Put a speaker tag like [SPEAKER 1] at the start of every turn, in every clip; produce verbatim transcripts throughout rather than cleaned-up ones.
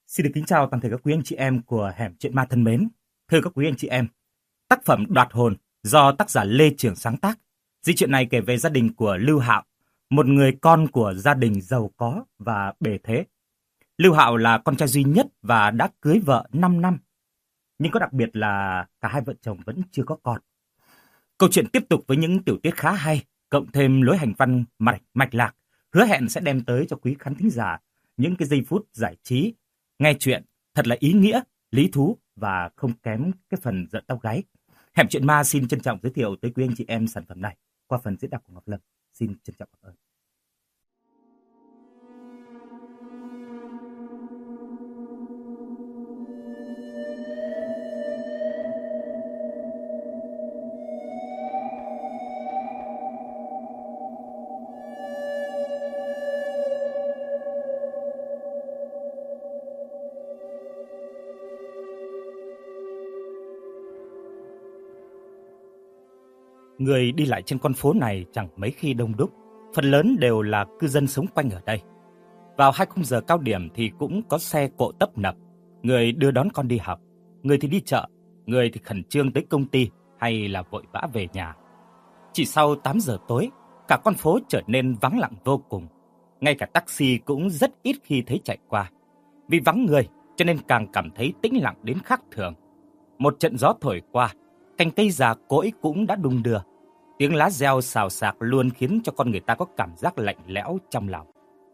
[SPEAKER 1] Xin được kính chào toàn thể các quý anh chị em của Hẻm Chuyện Ma thân mến. Thưa các quý anh chị em, tác phẩm Đoạt Hồn do tác giả Lê Trường sáng tác. Di chuyện này kể về gia đình của Lưu Hạo, một người con của gia đình giàu có và bề thế. Lưu Hạo là con trai duy nhất và đã cưới vợ năm năm. Nhưng có đặc biệt là cả hai vợ chồng vẫn chưa có con. Câu chuyện tiếp tục với những tiểu tiết khá hay, cộng thêm lối hành văn mạch, mạch lạc, hứa hẹn sẽ đem tới cho quý khán thính giả những cái giây phút giải trí, nghe chuyện thật là ý nghĩa, lý thú và không kém cái phần giận tóc gáy. Hẻm Chuyện Ma xin trân trọng giới thiệu tới quý anh chị em sản phẩm này qua phần diễn đọc của Ngọc Lâm. Xin trân trọng cảm ơn. Người đi lại trên con phố này chẳng mấy khi đông đúc, phần lớn đều là cư dân sống quanh ở đây. Vào hai khung giờ cao điểm thì cũng có xe cộ tấp nập, người đưa đón con đi học, người thì đi chợ, người thì khẩn trương tới công ty hay là vội vã về nhà. Chỉ sau tám giờ tối, cả con phố trở nên vắng lặng vô cùng, ngay cả taxi cũng rất ít khi thấy chạy qua. Vì vắng người cho nên càng cảm thấy tĩnh lặng đến khác thường. Một trận gió thổi qua, cành cây già cỗi cũng đã đung đưa. Tiếng lá reo xào xạc luôn khiến cho con người ta có cảm giác lạnh lẽo trong lòng.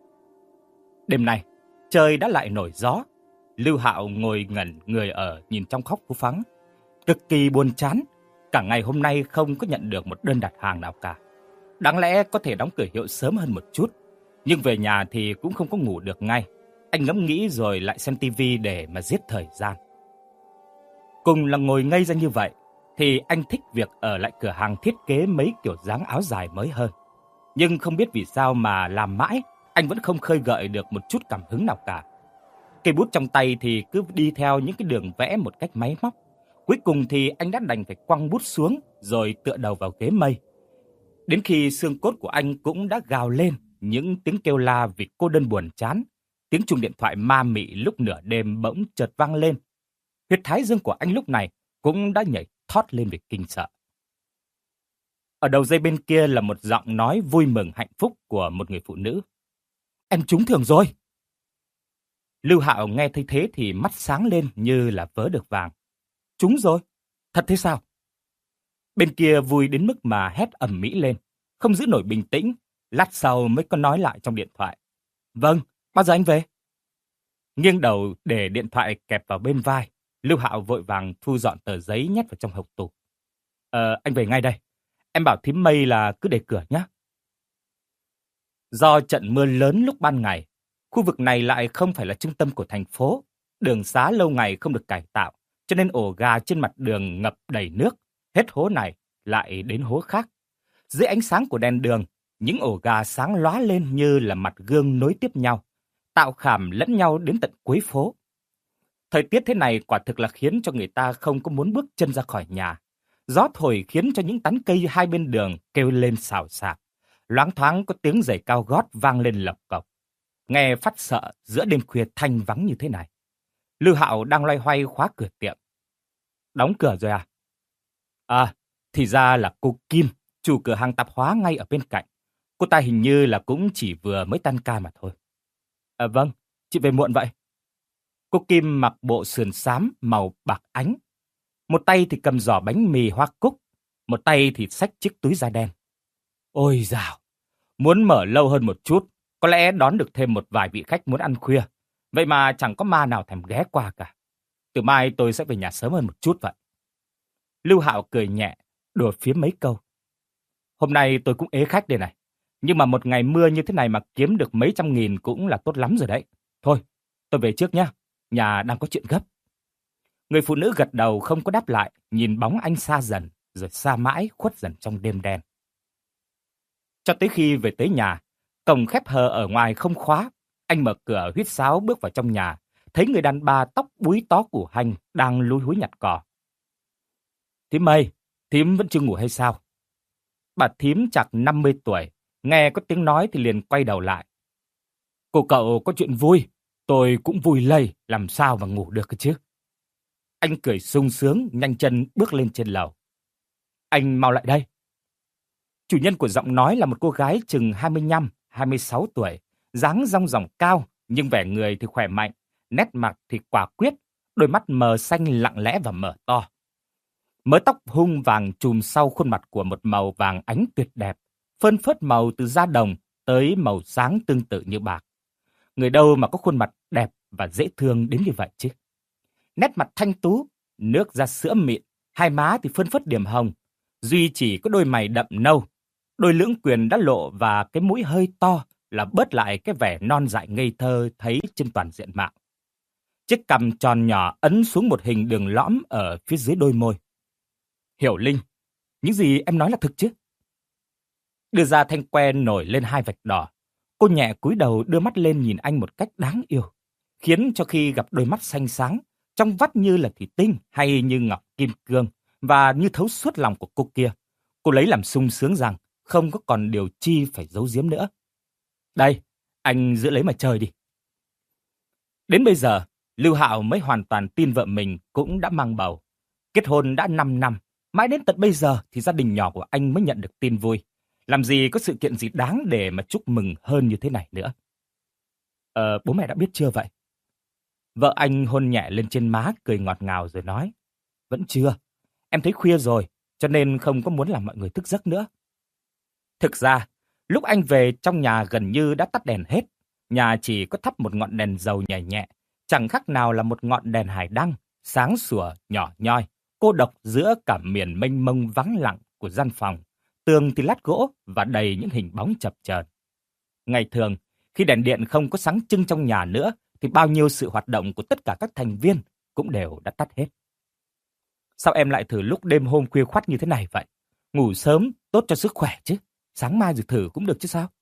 [SPEAKER 1] Đêm nay, trời đã lại nổi gió. Lưu Hạo ngồi ngẩn người ở nhìn trong góc phố vắng, cực kỳ buồn chán. Cả ngày hôm nay không có nhận được một đơn đặt hàng nào cả. Đáng lẽ có thể đóng cửa hiệu sớm hơn một chút, nhưng về nhà thì cũng không có ngủ được ngay. Anh ngẫm nghĩ rồi lại xem tivi để mà giết thời gian. Cùng là ngồi ngây ra như vậy, thì anh thích việc ở lại cửa hàng thiết kế mấy kiểu dáng áo dài mới hơn. Nhưng không biết vì sao mà làm mãi, anh vẫn không khơi gợi được một chút cảm hứng nào cả. Cây bút trong tay thì cứ đi theo những cái đường vẽ một cách máy móc. Cuối cùng thì anh đã đành phải quăng bút xuống rồi tựa đầu vào ghế mây. Đến khi xương cốt của anh cũng đã gào lên những tiếng kêu la vì cô đơn buồn chán, tiếng chuông điện thoại ma mị lúc nửa đêm bỗng chợt vang lên. Huyệt thái dương của anh lúc này cũng đã nhảy thót lên vì kinh sợ. Ở đầu dây bên kia là một giọng nói vui mừng hạnh phúc của một người phụ nữ. Em trúng thưởng rồi. Lưu Hạo nghe thấy thế thì mắt sáng lên như là vớ được vàng. Trúng rồi? Thật thế sao? Bên kia vui đến mức mà hét ầm mỹ lên, không giữ nổi bình tĩnh, lát sau mới có nói lại trong điện thoại. Vâng, bao giờ anh về? Nghiêng đầu để điện thoại kẹp vào bên vai, Lưu Hạo vội vàng thu dọn tờ giấy nhét vào trong hộc tủ. Ờ, anh về ngay đây. Em bảo thím Mây là cứ để cửa nhé. Do trận mưa lớn lúc ban ngày, khu vực này lại không phải là trung tâm của thành phố. Đường xá lâu ngày không được cải tạo, cho nên ổ gà trên mặt đường ngập đầy nước. Hết hố này lại đến hố khác. Dưới ánh sáng của đèn đường, những ổ gà sáng lóa lên như là mặt gương nối tiếp nhau, tạo khảm lẫn nhau đến tận cuối phố. Thời tiết thế này quả thực là khiến cho người ta không có muốn bước chân ra khỏi nhà. Gió thổi khiến cho những tán cây hai bên đường kêu lên xào xạc. Loáng thoáng có tiếng giày cao gót vang lên lộc cộc. Nghe phát sợ giữa đêm khuya thanh vắng như thế này. Lưu Hạo đang loay hoay khóa cửa tiệm. Đóng cửa rồi à? À, thì ra là cô Kim, chủ cửa hàng tạp hóa ngay ở bên cạnh. Cô ta hình như là cũng chỉ vừa mới tan ca mà thôi. À vâng, chị về muộn vậy. Cô Kim mặc bộ sườn xám màu bạc ánh. Một tay thì cầm giỏ bánh mì hoa cúc, một tay thì xách chiếc túi da đen. Ôi dào, muốn mở lâu hơn một chút, có lẽ đón được thêm một vài vị khách muốn ăn khuya. Vậy mà chẳng có ma nào thèm ghé qua cả. Từ mai tôi sẽ về nhà sớm hơn một chút vậy. Lưu Hạo cười nhẹ, đùa phía mấy câu. Hôm nay tôi cũng ế khách đây này. Nhưng mà một ngày mưa như thế này mà kiếm được mấy trăm nghìn cũng là tốt lắm rồi đấy. Thôi, tôi về trước nhé. Nhà đang có chuyện gấp. Người phụ nữ gật đầu không có đáp lại, nhìn bóng anh xa dần, rồi xa mãi khuất dần trong đêm đen. Cho tới khi về tới nhà, cổng khép hờ ở ngoài không khóa, anh mở cửa huýt sáo bước vào trong nhà, thấy người đàn bà tóc búi tó củ hành đang lúi húi nhặt cỏ. Thím Mây, thím vẫn chưa ngủ hay sao? Bà thím chạc năm mươi tuổi, nghe có tiếng nói thì liền quay đầu lại. Cô cậu có chuyện vui, Tôi cũng vui lây, làm sao mà ngủ được cơ chứ. Anh cười sung sướng, nhanh chân bước lên trên lầu. Anh mau lại đây. Chủ nhân của giọng nói là một cô gái chừng hai mươi lăm, hai mươi sáu tuổi, dáng dong dỏng cao, nhưng vẻ người thì khỏe mạnh, nét mặt thì quả quyết, đôi mắt mờ xanh lặng lẽ và mở to. Mớ tóc hung vàng trùm sau khuôn mặt của một màu vàng ánh tuyệt đẹp, phơn phớt màu từ da đồng tới màu sáng tương tự như bạc. Người đâu mà có khuôn mặt đẹp và dễ thương đến như vậy chứ. Nét mặt thanh tú, nước da sữa mịn, hai má thì phơn phớt điểm hồng, duy chỉ có đôi mày đậm nâu, đôi lưỡng quyền đã lộ và cái mũi hơi to là bớt lại cái vẻ non dại ngây thơ thấy trên toàn diện mạo. Chiếc cằm tròn nhỏ ấn xuống một hình đường lõm ở phía dưới đôi môi. Hiểu Linh, những gì em nói là thực chứ? Đưa ra thanh que nổi lên hai vạch đỏ. Cô nhẹ cúi đầu đưa mắt lên nhìn anh một cách đáng yêu, khiến cho khi gặp đôi mắt xanh sáng, trong vắt như là thủy tinh hay như ngọc kim cương và như thấu suốt lòng của cô kia, cô lấy làm sung sướng rằng không có còn điều chi phải giấu giếm nữa. Đây, anh giữ lấy mà chơi đi. Đến bây giờ, Lưu Hạo mới hoàn toàn tin vợ mình cũng đã mang bầu. Kết hôn đã năm năm, mãi đến tận bây giờ thì gia đình nhỏ của anh mới nhận được tin vui. Làm gì có sự kiện gì đáng để mà chúc mừng hơn như thế này nữa. Ờ, bố mẹ đã biết chưa vậy? Vợ anh hôn nhẹ lên trên má, cười ngọt ngào rồi nói. Vẫn chưa, em thấy khuya rồi, cho nên không có muốn làm mọi người thức giấc nữa. Thực ra, lúc anh về trong nhà gần như đã tắt đèn hết. Nhà chỉ có thắp một ngọn đèn dầu nhẹ nhẹ, chẳng khác nào là một ngọn đèn hải đăng, sáng sủa, nhỏ nhoi, cô độc giữa cả miền mênh mông vắng lặng của gian phòng. Tường thì lát gỗ và đầy những hình bóng chập chờn. Ngày thường, khi đèn điện không có sáng trưng trong nhà nữa, thì bao nhiêu sự hoạt động của tất cả các thành viên cũng đều đã tắt hết. Sao em lại thử lúc đêm hôm khuya khoắt như thế này vậy? Ngủ sớm, tốt cho sức khỏe chứ. Sáng mai rồi thử cũng được chứ sao?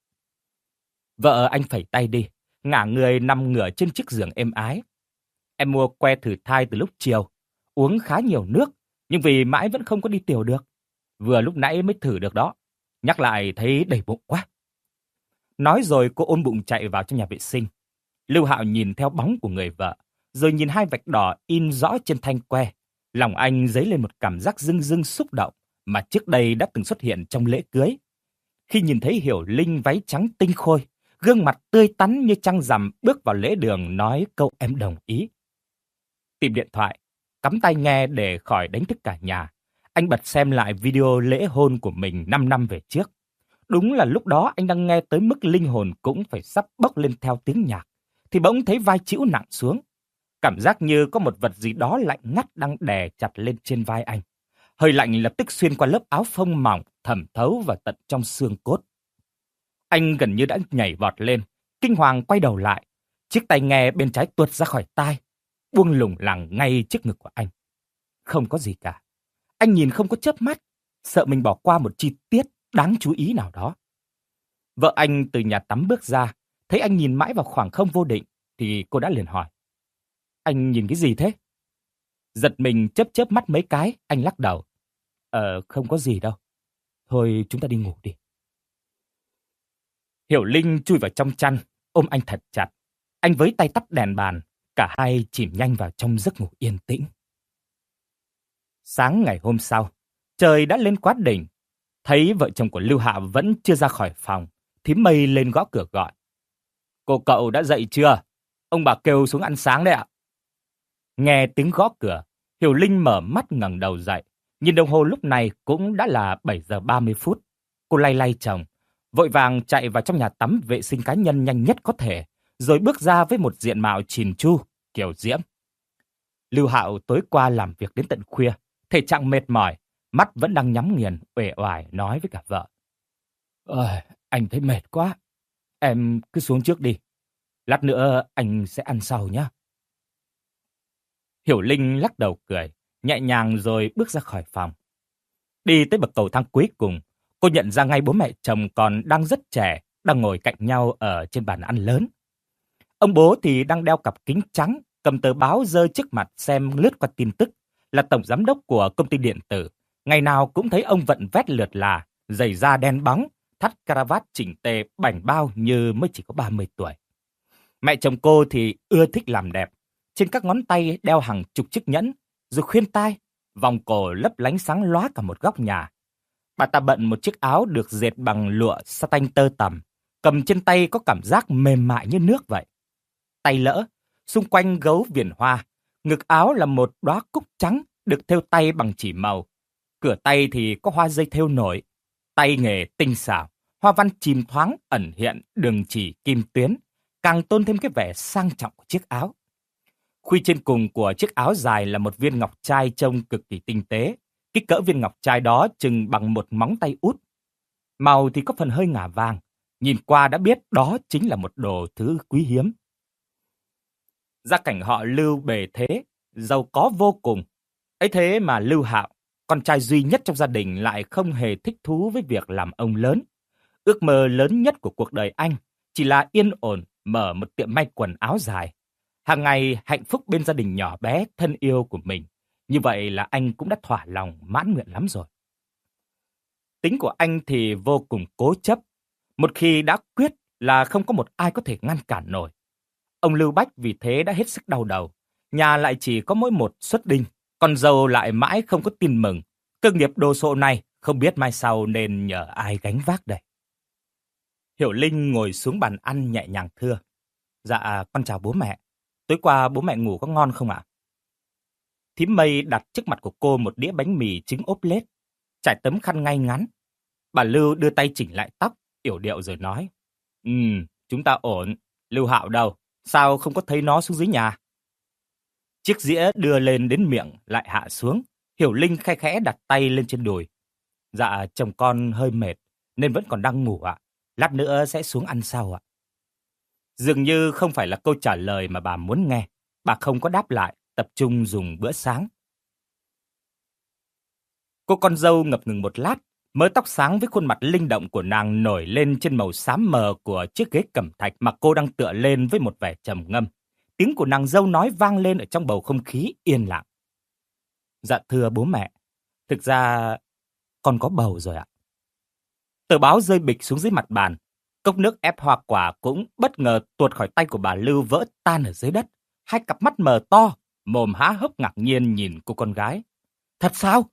[SPEAKER 1] Vợ anh phẩy tay đi, ngả người nằm ngửa trên chiếc giường êm ái. Em mua que thử thai từ lúc chiều, uống khá nhiều nước, nhưng vì mãi vẫn không có đi tiểu được. Vừa lúc nãy mới thử được đó, nhắc lại thấy đầy bụng quá. Nói rồi cô ôm bụng chạy vào trong nhà vệ sinh. Lưu Hạo nhìn theo bóng của người vợ, rồi nhìn hai vạch đỏ in rõ trên thanh que. Lòng anh dấy lên một cảm giác rưng rưng xúc động mà trước đây đã từng xuất hiện trong lễ cưới. Khi nhìn thấy Hiểu Linh váy trắng tinh khôi, gương mặt tươi tắn như trăng rằm bước vào lễ đường nói câu em đồng ý. Tìm điện thoại, cắm tai nghe để khỏi đánh thức cả nhà. Anh bật xem lại video lễ hôn của mình năm năm về trước. Đúng là lúc đó anh đang nghe tới mức linh hồn cũng phải sắp bốc lên theo tiếng nhạc, thì bỗng thấy vai chịu nặng xuống. Cảm giác như có một vật gì đó lạnh ngắt đang đè chặt lên trên vai anh. Hơi lạnh lập tức xuyên qua lớp áo phông mỏng, thẩm thấu vào tận trong xương cốt. Anh gần như đã nhảy vọt lên, kinh hoàng quay đầu lại. Chiếc tai nghe bên trái tuột ra khỏi tai, buông lủng lẳng ngay trước ngực của anh. Không có gì cả. Anh nhìn không có chớp mắt, sợ mình bỏ qua một chi tiết đáng chú ý nào đó. Vợ anh từ nhà tắm bước ra, thấy anh nhìn mãi vào khoảng không vô định, thì cô đã liền hỏi. Anh nhìn cái gì thế? Giật mình chớp chớp mắt mấy cái, anh lắc đầu. Ờ, không có gì đâu. Thôi chúng ta đi ngủ đi. Hiểu Linh chui vào trong chăn, ôm anh thật chặt. Anh với tay tắt đèn bàn, cả hai chìm nhanh vào trong giấc ngủ yên tĩnh. Sáng ngày hôm sau, trời đã lên quá đỉnh. Thấy vợ chồng của Lưu Hạo vẫn chưa ra khỏi phòng, thím Mây lên gõ cửa gọi. Cô cậu đã dậy chưa? Ông bà kêu xuống ăn sáng đấy ạ. Nghe tiếng gõ cửa, Hiểu Linh mở mắt ngẩng đầu dậy. Nhìn đồng hồ lúc này cũng đã là bảy giờ ba mươi phút. Cô lay lay chồng, vội vàng chạy vào trong nhà tắm vệ sinh cá nhân nhanh nhất có thể, rồi bước ra với một diện mạo chỉn chu, kiều diễm. Lưu Hạo tối qua làm việc đến tận khuya, thể trạng mệt mỏi, mắt vẫn đang nhắm nghiền, uể oải nói với cả vợ. Ôi, anh thấy mệt quá, em cứ xuống trước đi, lát nữa anh sẽ ăn sau nhé. Hiểu Linh lắc đầu cười, nhẹ nhàng rồi bước ra khỏi phòng. Đi tới bậc cầu thang cuối cùng, cô nhận ra ngay bố mẹ chồng còn đang rất trẻ, đang ngồi cạnh nhau ở trên bàn ăn lớn. Ông bố thì đang đeo cặp kính trắng, cầm tờ báo giơ trước mặt xem lướt qua tin tức, là tổng giám đốc của công ty điện tử. Ngày nào cũng thấy ông vận vét lượt là, giày da đen bóng, thắt caravat chỉnh tề bảnh bao như mới chỉ có ba mươi tuổi. Mẹ chồng cô thì ưa thích làm đẹp. Trên các ngón tay đeo hàng chục chiếc nhẫn, rồi khuyên tai, vòng cổ lấp lánh sáng lóa cả một góc nhà. Bà ta bận một chiếc áo được dệt bằng lụa satin tơ tằm, cầm trên tay có cảm giác mềm mại như nước vậy. Tay lỡ, xung quanh gấu viền hoa, ngực áo là một đóa cúc trắng được thêu tay bằng chỉ màu. Cửa tay thì có hoa dây thêu nổi, tay nghề tinh xảo, hoa văn chìm thoáng ẩn hiện đường chỉ kim tuyến, càng tôn thêm cái vẻ sang trọng của chiếc áo. Khuy trên cùng của chiếc áo dài là một viên ngọc trai trông cực kỳ tinh tế. Kích cỡ viên ngọc trai đó chừng bằng một móng tay út. Màu thì có phần hơi ngả vàng. Nhìn qua đã biết đó chính là một đồ thứ quý hiếm. Gia cảnh họ Lưu bề thế, giàu có vô cùng. Ấy thế mà Lưu Hạo, con trai duy nhất trong gia đình, lại không hề thích thú với việc làm ông lớn. Ước mơ lớn nhất của cuộc đời anh chỉ là yên ổn mở một tiệm may quần áo dài. Hàng ngày hạnh phúc bên gia đình nhỏ bé thân yêu của mình. Như vậy là anh cũng đã thỏa lòng mãn nguyện lắm rồi. Tính của anh thì vô cùng cố chấp. Một khi đã quyết là không có một ai có thể ngăn cản nổi. Ông Lưu Bách vì thế đã hết sức đau đầu. Nhà lại chỉ có mỗi một suất đinh. Con dâu lại mãi không có tin mừng. Cơ nghiệp đồ sộ này không biết mai sau nên nhờ ai gánh vác đây. Hiểu Linh ngồi xuống bàn ăn nhẹ nhàng thưa. Dạ, con chào bố mẹ. Tối qua bố mẹ ngủ có ngon không ạ? Thím Mây đặt trước mặt của cô một đĩa bánh mì trứng ốp lết, trải tấm khăn ngay ngắn. Bà Lưu đưa tay chỉnh lại tóc, yểu điệu rồi nói. Ừm, chúng ta ổn. Lưu Hạo đâu? Sao không có thấy nó xuống dưới nhà? Chiếc dĩa đưa lên đến miệng lại hạ xuống. Hiểu Linh khe khẽ đặt tay lên trên đùi. Dạ, chồng con hơi mệt nên vẫn còn đang ngủ ạ. Lát nữa sẽ xuống ăn sau ạ. Dường như không phải là câu trả lời mà bà muốn nghe. Bà không có đáp lại, tập trung dùng bữa sáng. Cô con dâu ngập ngừng một lát, mớ tóc sáng với khuôn mặt linh động của nàng nổi lên trên màu xám mờ của chiếc ghế cẩm thạch mà cô đang tựa lên với một vẻ trầm ngâm. Tiếng của nàng dâu nói vang lên ở trong bầu không khí yên lặng. Dạ thưa bố mẹ, thực ra con có bầu rồi ạ. Tờ báo rơi bịch xuống dưới mặt bàn. Cốc nước ép hoa quả cũng bất ngờ tuột khỏi tay của bà Lưu vỡ tan ở dưới đất. Hai cặp mắt mờ to, mồm há hốc ngạc nhiên nhìn cô con gái. Thật sao?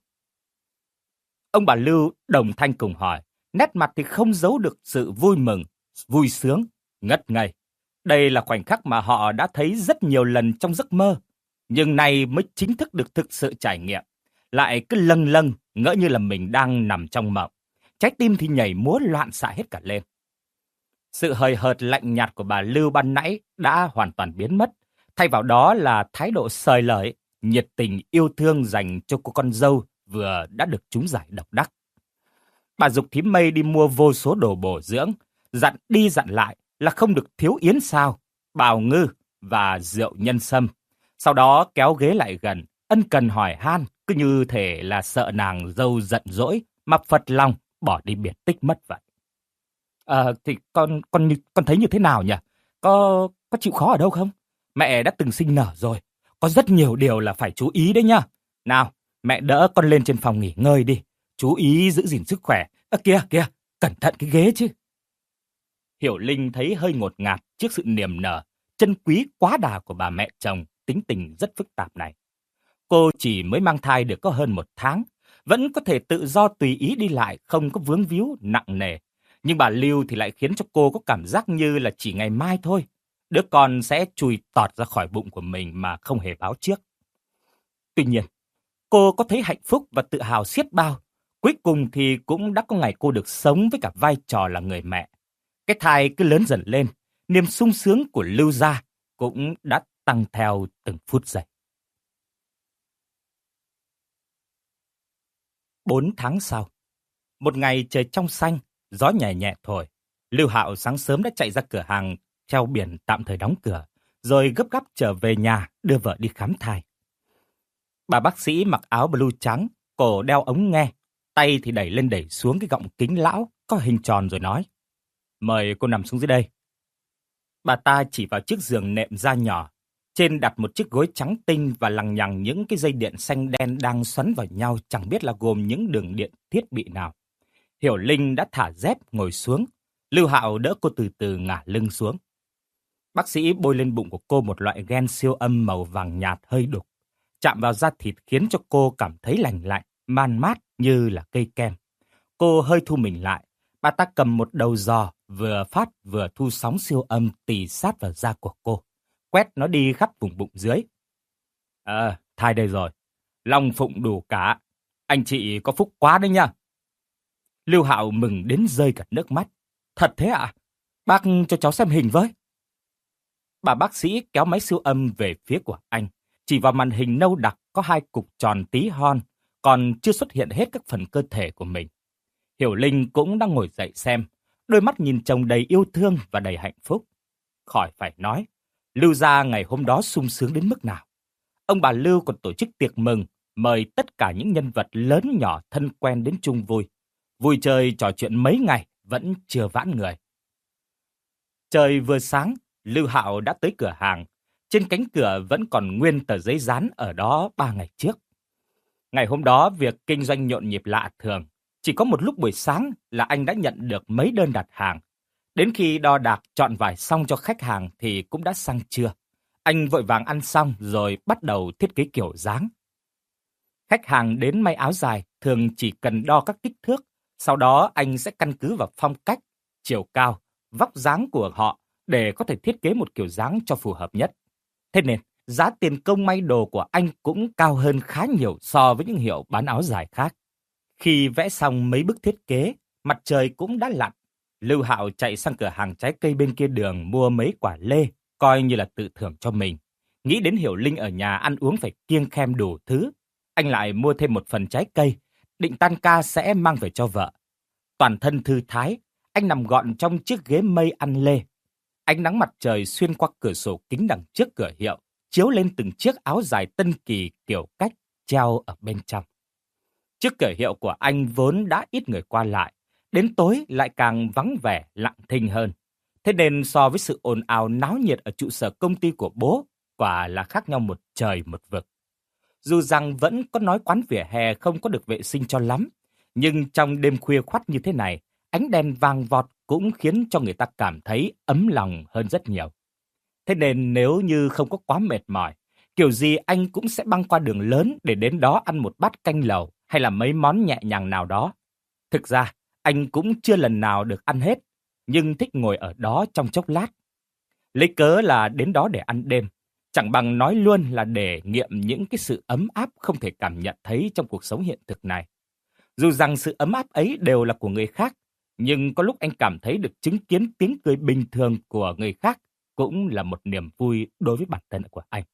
[SPEAKER 1] Ông bà Lưu đồng thanh cùng hỏi, nét mặt thì không giấu được sự vui mừng, vui sướng, ngất ngây. Đây là khoảnh khắc mà họ đã thấy rất nhiều lần trong giấc mơ, nhưng nay mới chính thức được thực sự trải nghiệm. Lại cứ lâng lâng, ngỡ như là mình đang nằm trong mộng. Trái tim thì nhảy múa loạn xạ hết cả lên. Sự hời hợt lạnh nhạt của bà Lưu ban nãy đã hoàn toàn biến mất. Thay vào đó là thái độ xời lởi, nhiệt tình yêu thương dành cho cô con dâu vừa đã được trúng giải độc đắc. Bà giục thím Mây đi mua vô số đồ bổ dưỡng, dặn đi dặn lại là không được thiếu yến sao, bào ngư và rượu nhân sâm. Sau đó kéo ghế lại gần, ân cần hỏi han, cứ như thể là sợ nàng dâu giận dỗi mà phật lòng bỏ đi biệt tích mất vậy. Ờ, thì con con con thấy như thế nào nhỉ? Có có chịu khó ở đâu không? Mẹ đã từng sinh nở rồi, có rất nhiều điều là phải chú ý đấy nhá. Nào, mẹ đỡ con lên trên phòng nghỉ ngơi đi, chú ý giữ gìn sức khỏe. Ơ kìa kìa, cẩn thận cái ghế chứ. Hiểu Linh thấy hơi ngột ngạt trước sự niềm nở, chân quý quá đà của bà mẹ chồng tính tình rất phức tạp này. Cô chỉ mới mang thai được có hơn một tháng, vẫn có thể tự do tùy ý đi lại, không có vướng víu nặng nề. Nhưng bà Lưu thì lại khiến cho cô có cảm giác như là chỉ ngày mai thôi, đứa con sẽ chùi tọt ra khỏi bụng của mình mà không hề báo trước. Tuy nhiên, cô có thấy hạnh phúc và tự hào xiết bao. Cuối cùng thì cũng đã có ngày cô được sống với cả vai trò là người mẹ. Cái thai cứ lớn dần lên, niềm sung sướng của Lưu gia cũng đã tăng theo từng phút giây. Bốn tháng sau, một ngày trời trong xanh, gió nhẹ nhẹ thổi. Lưu Hạo sáng sớm đã chạy ra cửa hàng treo biển tạm thời đóng cửa, rồi gấp gáp trở về nhà đưa vợ đi khám thai. Bà bác sĩ mặc áo blue trắng, cổ đeo ống nghe, tay thì đẩy lên đẩy xuống cái gọng kính lão có hình tròn rồi nói: Mời cô nằm xuống dưới đây. Bà ta chỉ vào chiếc giường nệm da nhỏ, trên đặt một chiếc gối trắng tinh và lằng nhằng những cái dây điện xanh đen đang xoắn vào nhau, chẳng biết là gồm những đường điện thiết bị nào. Hiểu Linh đã thả dép ngồi xuống, Lưu Hạo đỡ cô từ từ ngả lưng xuống. Bác sĩ bôi lên bụng của cô một loại gen siêu âm màu vàng nhạt hơi đục. Chạm vào da thịt khiến cho cô cảm thấy lành lạnh, man mát như là cây kem. Cô hơi thu mình lại. Bà ta cầm một đầu giò, vừa phát vừa thu sóng siêu âm tì sát vào da của cô. Quét nó đi khắp vùng bụng dưới. Ờ, thai đây rồi. Long phụng đủ cả. Anh chị có phúc quá đấy nha. Lưu Hạo mừng đến rơi cả nước mắt. Thật thế ạ? À? Bác cho cháu xem hình với. Bà bác sĩ kéo máy siêu âm về phía của anh. Chỉ vào màn hình nâu đặc có hai cục tròn tí hon, còn chưa xuất hiện hết các phần cơ thể của mình. Hiểu Linh cũng đang ngồi dậy xem, đôi mắt nhìn chồng đầy yêu thương và đầy hạnh phúc. Khỏi phải nói, Lưu gia ngày hôm đó sung sướng đến mức nào. Ông bà Lưu còn tổ chức tiệc mừng, mời tất cả những nhân vật lớn nhỏ thân quen đến chung vui. Vui chơi trò chuyện mấy ngày vẫn chưa vãn người. Trời vừa sáng, Lưu Hạo đã tới cửa hàng. Trên cánh cửa vẫn còn nguyên tờ giấy dán ở đó ba ngày trước. Ngày hôm đó việc kinh doanh nhộn nhịp lạ thường. Chỉ có một lúc buổi sáng là anh đã nhận được mấy đơn đặt hàng. Đến khi đo đạc chọn vải xong cho khách hàng thì cũng đã sang trưa. Anh vội vàng ăn xong rồi bắt đầu thiết kế kiểu dáng. Khách hàng đến may áo dài thường chỉ cần đo các kích thước. Sau đó anh sẽ căn cứ vào phong cách, chiều cao, vóc dáng của họ để có thể thiết kế một kiểu dáng cho phù hợp nhất. Thế nên, giá tiền công may đồ của anh cũng cao hơn khá nhiều so với những hiệu bán áo dài khác. Khi vẽ xong mấy bức thiết kế, mặt trời cũng đã lặn. Lưu Hạo chạy sang cửa hàng trái cây bên kia đường mua mấy quả lê, coi như là tự thưởng cho mình. Nghĩ đến Hiểu Linh ở nhà ăn uống phải kiêng khem đủ thứ, anh lại mua thêm một phần trái cây, định tan ca sẽ mang về cho vợ. Toàn thân thư thái, anh nằm gọn trong chiếc ghế mây ăn lê. Ánh nắng mặt trời xuyên qua cửa sổ kính đằng trước cửa hiệu, chiếu lên từng chiếc áo dài tân kỳ kiểu cách treo ở bên trong. Trước cửa hiệu của anh vốn đã ít người qua lại, đến tối lại càng vắng vẻ, lặng thinh hơn. Thế nên so với sự ồn ào náo nhiệt ở trụ sở công ty của bố, quả là khác nhau một trời một vực. Dù rằng vẫn có nói quán vỉa hè không có được vệ sinh cho lắm, nhưng trong đêm khuya khoắt như thế này, ánh đèn vàng vọt cũng khiến cho người ta cảm thấy ấm lòng hơn rất nhiều. Thế nên nếu như không có quá mệt mỏi, kiểu gì anh cũng sẽ băng qua đường lớn để đến đó ăn một bát canh lẩu hay là mấy món nhẹ nhàng nào đó. Thực ra, anh cũng chưa lần nào được ăn hết, nhưng thích ngồi ở đó trong chốc lát. Lấy cớ là đến đó để ăn đêm, chẳng bằng nói luôn là để nghiệm những cái sự ấm áp không thể cảm nhận thấy trong cuộc sống hiện thực này. Dù rằng sự ấm áp ấy đều là của người khác, nhưng có lúc anh cảm thấy được chứng kiến tiếng cười bình thường của người khác cũng là một niềm vui đối với bản thân của anh.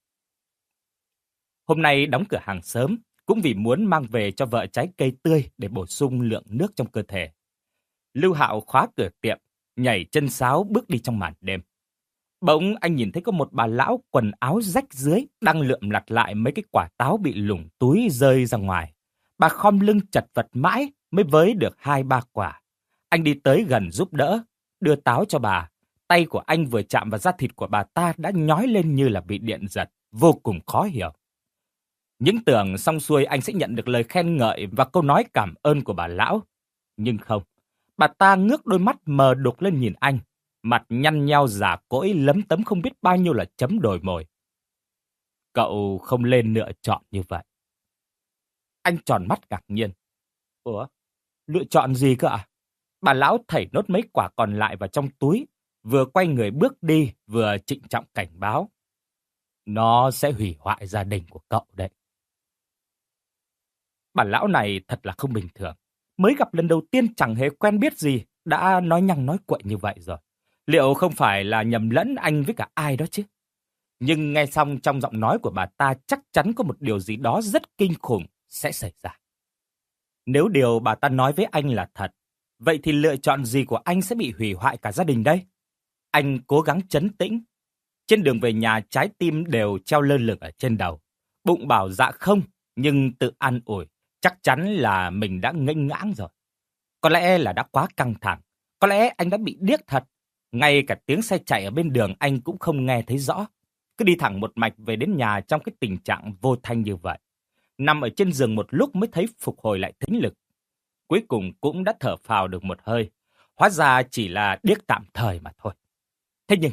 [SPEAKER 1] Hôm nay đóng cửa hàng sớm, cũng vì muốn mang về cho vợ trái cây tươi để bổ sung lượng nước trong cơ thể. Lưu Hạo khóa cửa tiệm, nhảy chân sáo bước đi trong màn đêm. Bỗng anh nhìn thấy có một bà lão quần áo rách rưới đang lượm lặt lại mấy cái quả táo bị lủng túi rơi ra ngoài. Bà khom lưng chật vật mãi mới với được hai ba quả. Anh đi tới gần giúp đỡ, đưa táo cho bà. Tay của anh vừa chạm vào da thịt của bà ta đã nhói lên như là bị điện giật, vô cùng khó hiểu. Những tưởng xong xuôi anh sẽ nhận được lời khen ngợi và câu nói cảm ơn của bà lão. Nhưng không, bà ta ngước đôi mắt mờ đục lên nhìn anh, mặt nhăn nheo giả cỗi lấm tấm không biết bao nhiêu là chấm đồi mồi. Cậu không lên lựa chọn như vậy. Anh tròn mắt ngạc nhiên. Ủa, lựa chọn gì cơ ạ? Bà lão thảy nốt mấy quả còn lại vào trong túi, vừa quay người bước đi, vừa trịnh trọng cảnh báo. Nó sẽ hủy hoại gia đình của cậu đấy. Bà lão này thật là không bình thường. Mới gặp lần đầu tiên chẳng hề quen biết gì, đã nói nhăng nói quậy như vậy rồi. Liệu không phải là nhầm lẫn anh với cả ai đó chứ? Nhưng nghe xong trong giọng nói của bà ta chắc chắn có một điều gì đó rất kinh khủng sẽ xảy ra. Nếu điều bà ta nói với anh là thật, vậy thì lựa chọn gì của anh sẽ bị hủy hoại cả gia đình đây? Anh cố gắng trấn tĩnh. Trên đường về nhà trái tim đều treo lơ lửng ở trên đầu. Bụng bảo dạ không, nhưng tự an ủi. Chắc chắn là mình đã nghênh ngãng rồi. Có lẽ là đã quá căng thẳng. Có lẽ anh đã bị điếc thật. Ngay cả tiếng xe chạy ở bên đường anh cũng không nghe thấy rõ. Cứ đi thẳng một mạch về đến nhà trong cái tình trạng vô thanh như vậy. Nằm ở trên giường một lúc mới thấy phục hồi lại thính lực. Cuối cùng cũng đã thở phào được một hơi. Hóa ra chỉ là điếc tạm thời mà thôi. Thế nhưng,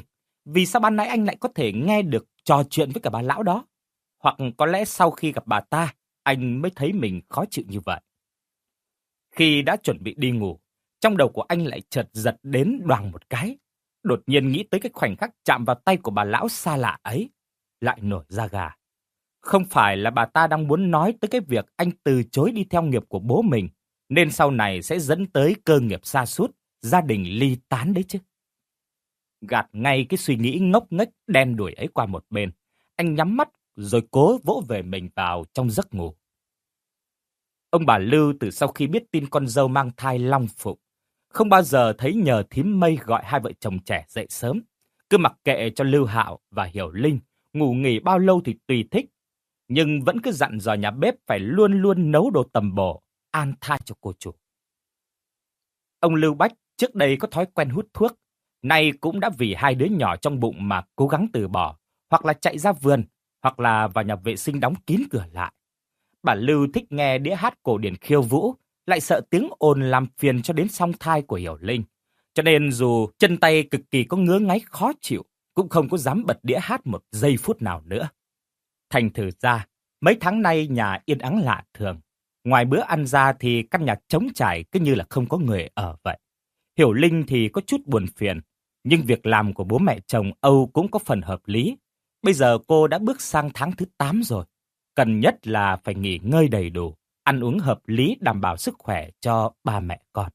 [SPEAKER 1] Vì sao ban nãy anh lại có thể nghe được trò chuyện với cả bà lão đó? Hoặc có lẽ sau khi gặp bà ta, anh mới thấy mình khó chịu như vậy. Khi đã chuẩn bị đi ngủ, trong đầu của anh lại chợt giật đến đoàng một cái. Đột nhiên nghĩ tới cái khoảnh khắc chạm vào tay của bà lão xa lạ ấy, lại nổi da gà. Không phải là bà ta đang muốn nói tới cái việc anh từ chối đi theo nghiệp của bố mình, nên sau này sẽ dẫn tới cơ nghiệp sa sút, gia đình ly tán đấy chứ. Gạt ngay cái suy nghĩ ngốc nghếch đen đủi ấy qua một bên, anh nhắm mắt rồi cố vỗ về mình vào trong giấc ngủ. Ông bà Lưu từ sau khi biết tin con dâu mang thai long phụng, không bao giờ thấy nhờ thím Mây gọi hai vợ chồng trẻ dậy sớm, cứ mặc kệ cho Lưu Hạo và Hiểu Linh ngủ nghỉ bao lâu thì tùy thích, nhưng vẫn cứ dặn dò nhà bếp phải luôn luôn nấu đồ tầm bổ, an tha cho cô chủ. Ông Lưu Bách trước đây có thói quen hút thuốc, nay cũng đã vì hai đứa nhỏ trong bụng mà cố gắng từ bỏ, hoặc là chạy ra vườn, hoặc là vào nhà vệ sinh đóng kín cửa lại. Bà Lưu thích nghe đĩa hát cổ điển khiêu vũ, lại sợ tiếng ồn làm phiền cho đến song thai của Hiểu Linh. Cho nên dù chân tay cực kỳ có ngứa ngáy khó chịu, cũng không có dám bật đĩa hát một giây phút nào nữa. Thành thử ra, mấy tháng nay nhà yên ắng lạ thường. Ngoài bữa ăn ra thì căn nhà trống trải cứ như là không có người ở vậy. Hiểu Linh thì có chút buồn phiền, nhưng việc làm của bố mẹ chồng Âu cũng có phần hợp lý. Bây giờ cô đã bước sang tháng thứ tám rồi. Cần nhất là phải nghỉ ngơi đầy đủ, ăn uống hợp lý đảm bảo sức khỏe cho ba mẹ con.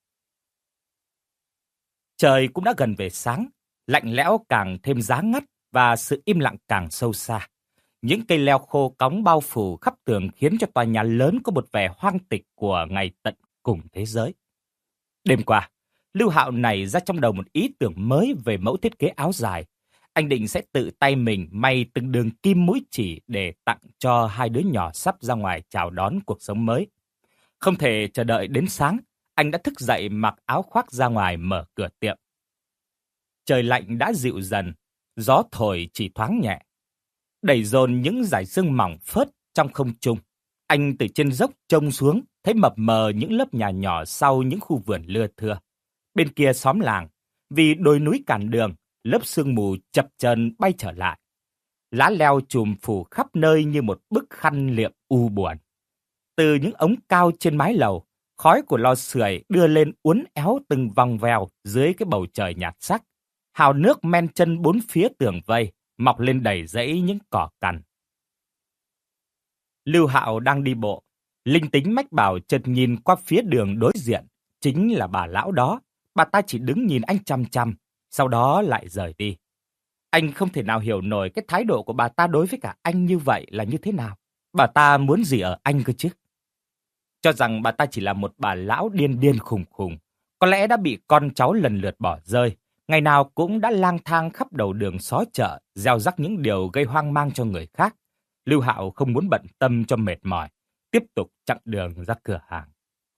[SPEAKER 1] Trời cũng đã gần về sáng, lạnh lẽo càng thêm giá ngắt và sự im lặng càng sâu xa. Những cây leo khô cóng bao phủ khắp tường khiến cho tòa nhà lớn có một vẻ hoang tịch của ngày tận cùng thế giới. Đêm qua, Lưu Hạo nảy ra trong đầu một ý tưởng mới về mẫu thiết kế áo dài. Anh định sẽ tự tay mình may từng đường kim mũi chỉ để tặng cho hai đứa nhỏ sắp ra ngoài chào đón cuộc sống mới. Không thể chờ đợi đến sáng, anh đã thức dậy mặc áo khoác ra ngoài mở cửa tiệm. Trời lạnh đã dịu dần, gió thổi chỉ thoáng nhẹ, đẩy dồn những dải sương mỏng phớt trong không trung. Anh từ trên dốc trông xuống, thấy mập mờ những lớp nhà nhỏ sau những khu vườn lưa thưa. Bên kia xóm làng, vì đồi núi cản đường, lớp sương mù chập chờn bay trở lại. Lá leo trùm phủ khắp nơi như một bức khăn liệm u buồn. Từ những ống cao trên mái lầu, khói của lò sưởi đưa lên uốn éo từng vòng vèo dưới cái bầu trời nhạt sắc. Hào nước men chân bốn phía tường vây, mọc lên đầy rẫy những cỏ cằn. Lưu Hạo đang đi bộ, linh tính mách bảo chợt nhìn qua phía đường đối diện, chính là bà lão đó. Bà ta chỉ đứng nhìn anh chằm chằm, sau đó lại rời đi. Anh không thể nào hiểu nổi cái thái độ của bà ta đối với cả anh như vậy là như thế nào. Bà ta muốn gì ở anh cơ chứ? Cho rằng bà ta chỉ là một bà lão điên điên khùng khùng, có lẽ đã bị con cháu lần lượt bỏ rơi, ngày nào cũng đã lang thang khắp đầu đường xó chợ, gieo rắc những điều gây hoang mang cho người khác. Lưu Hạo không muốn bận tâm cho mệt mỏi, tiếp tục chặng đường ra cửa hàng.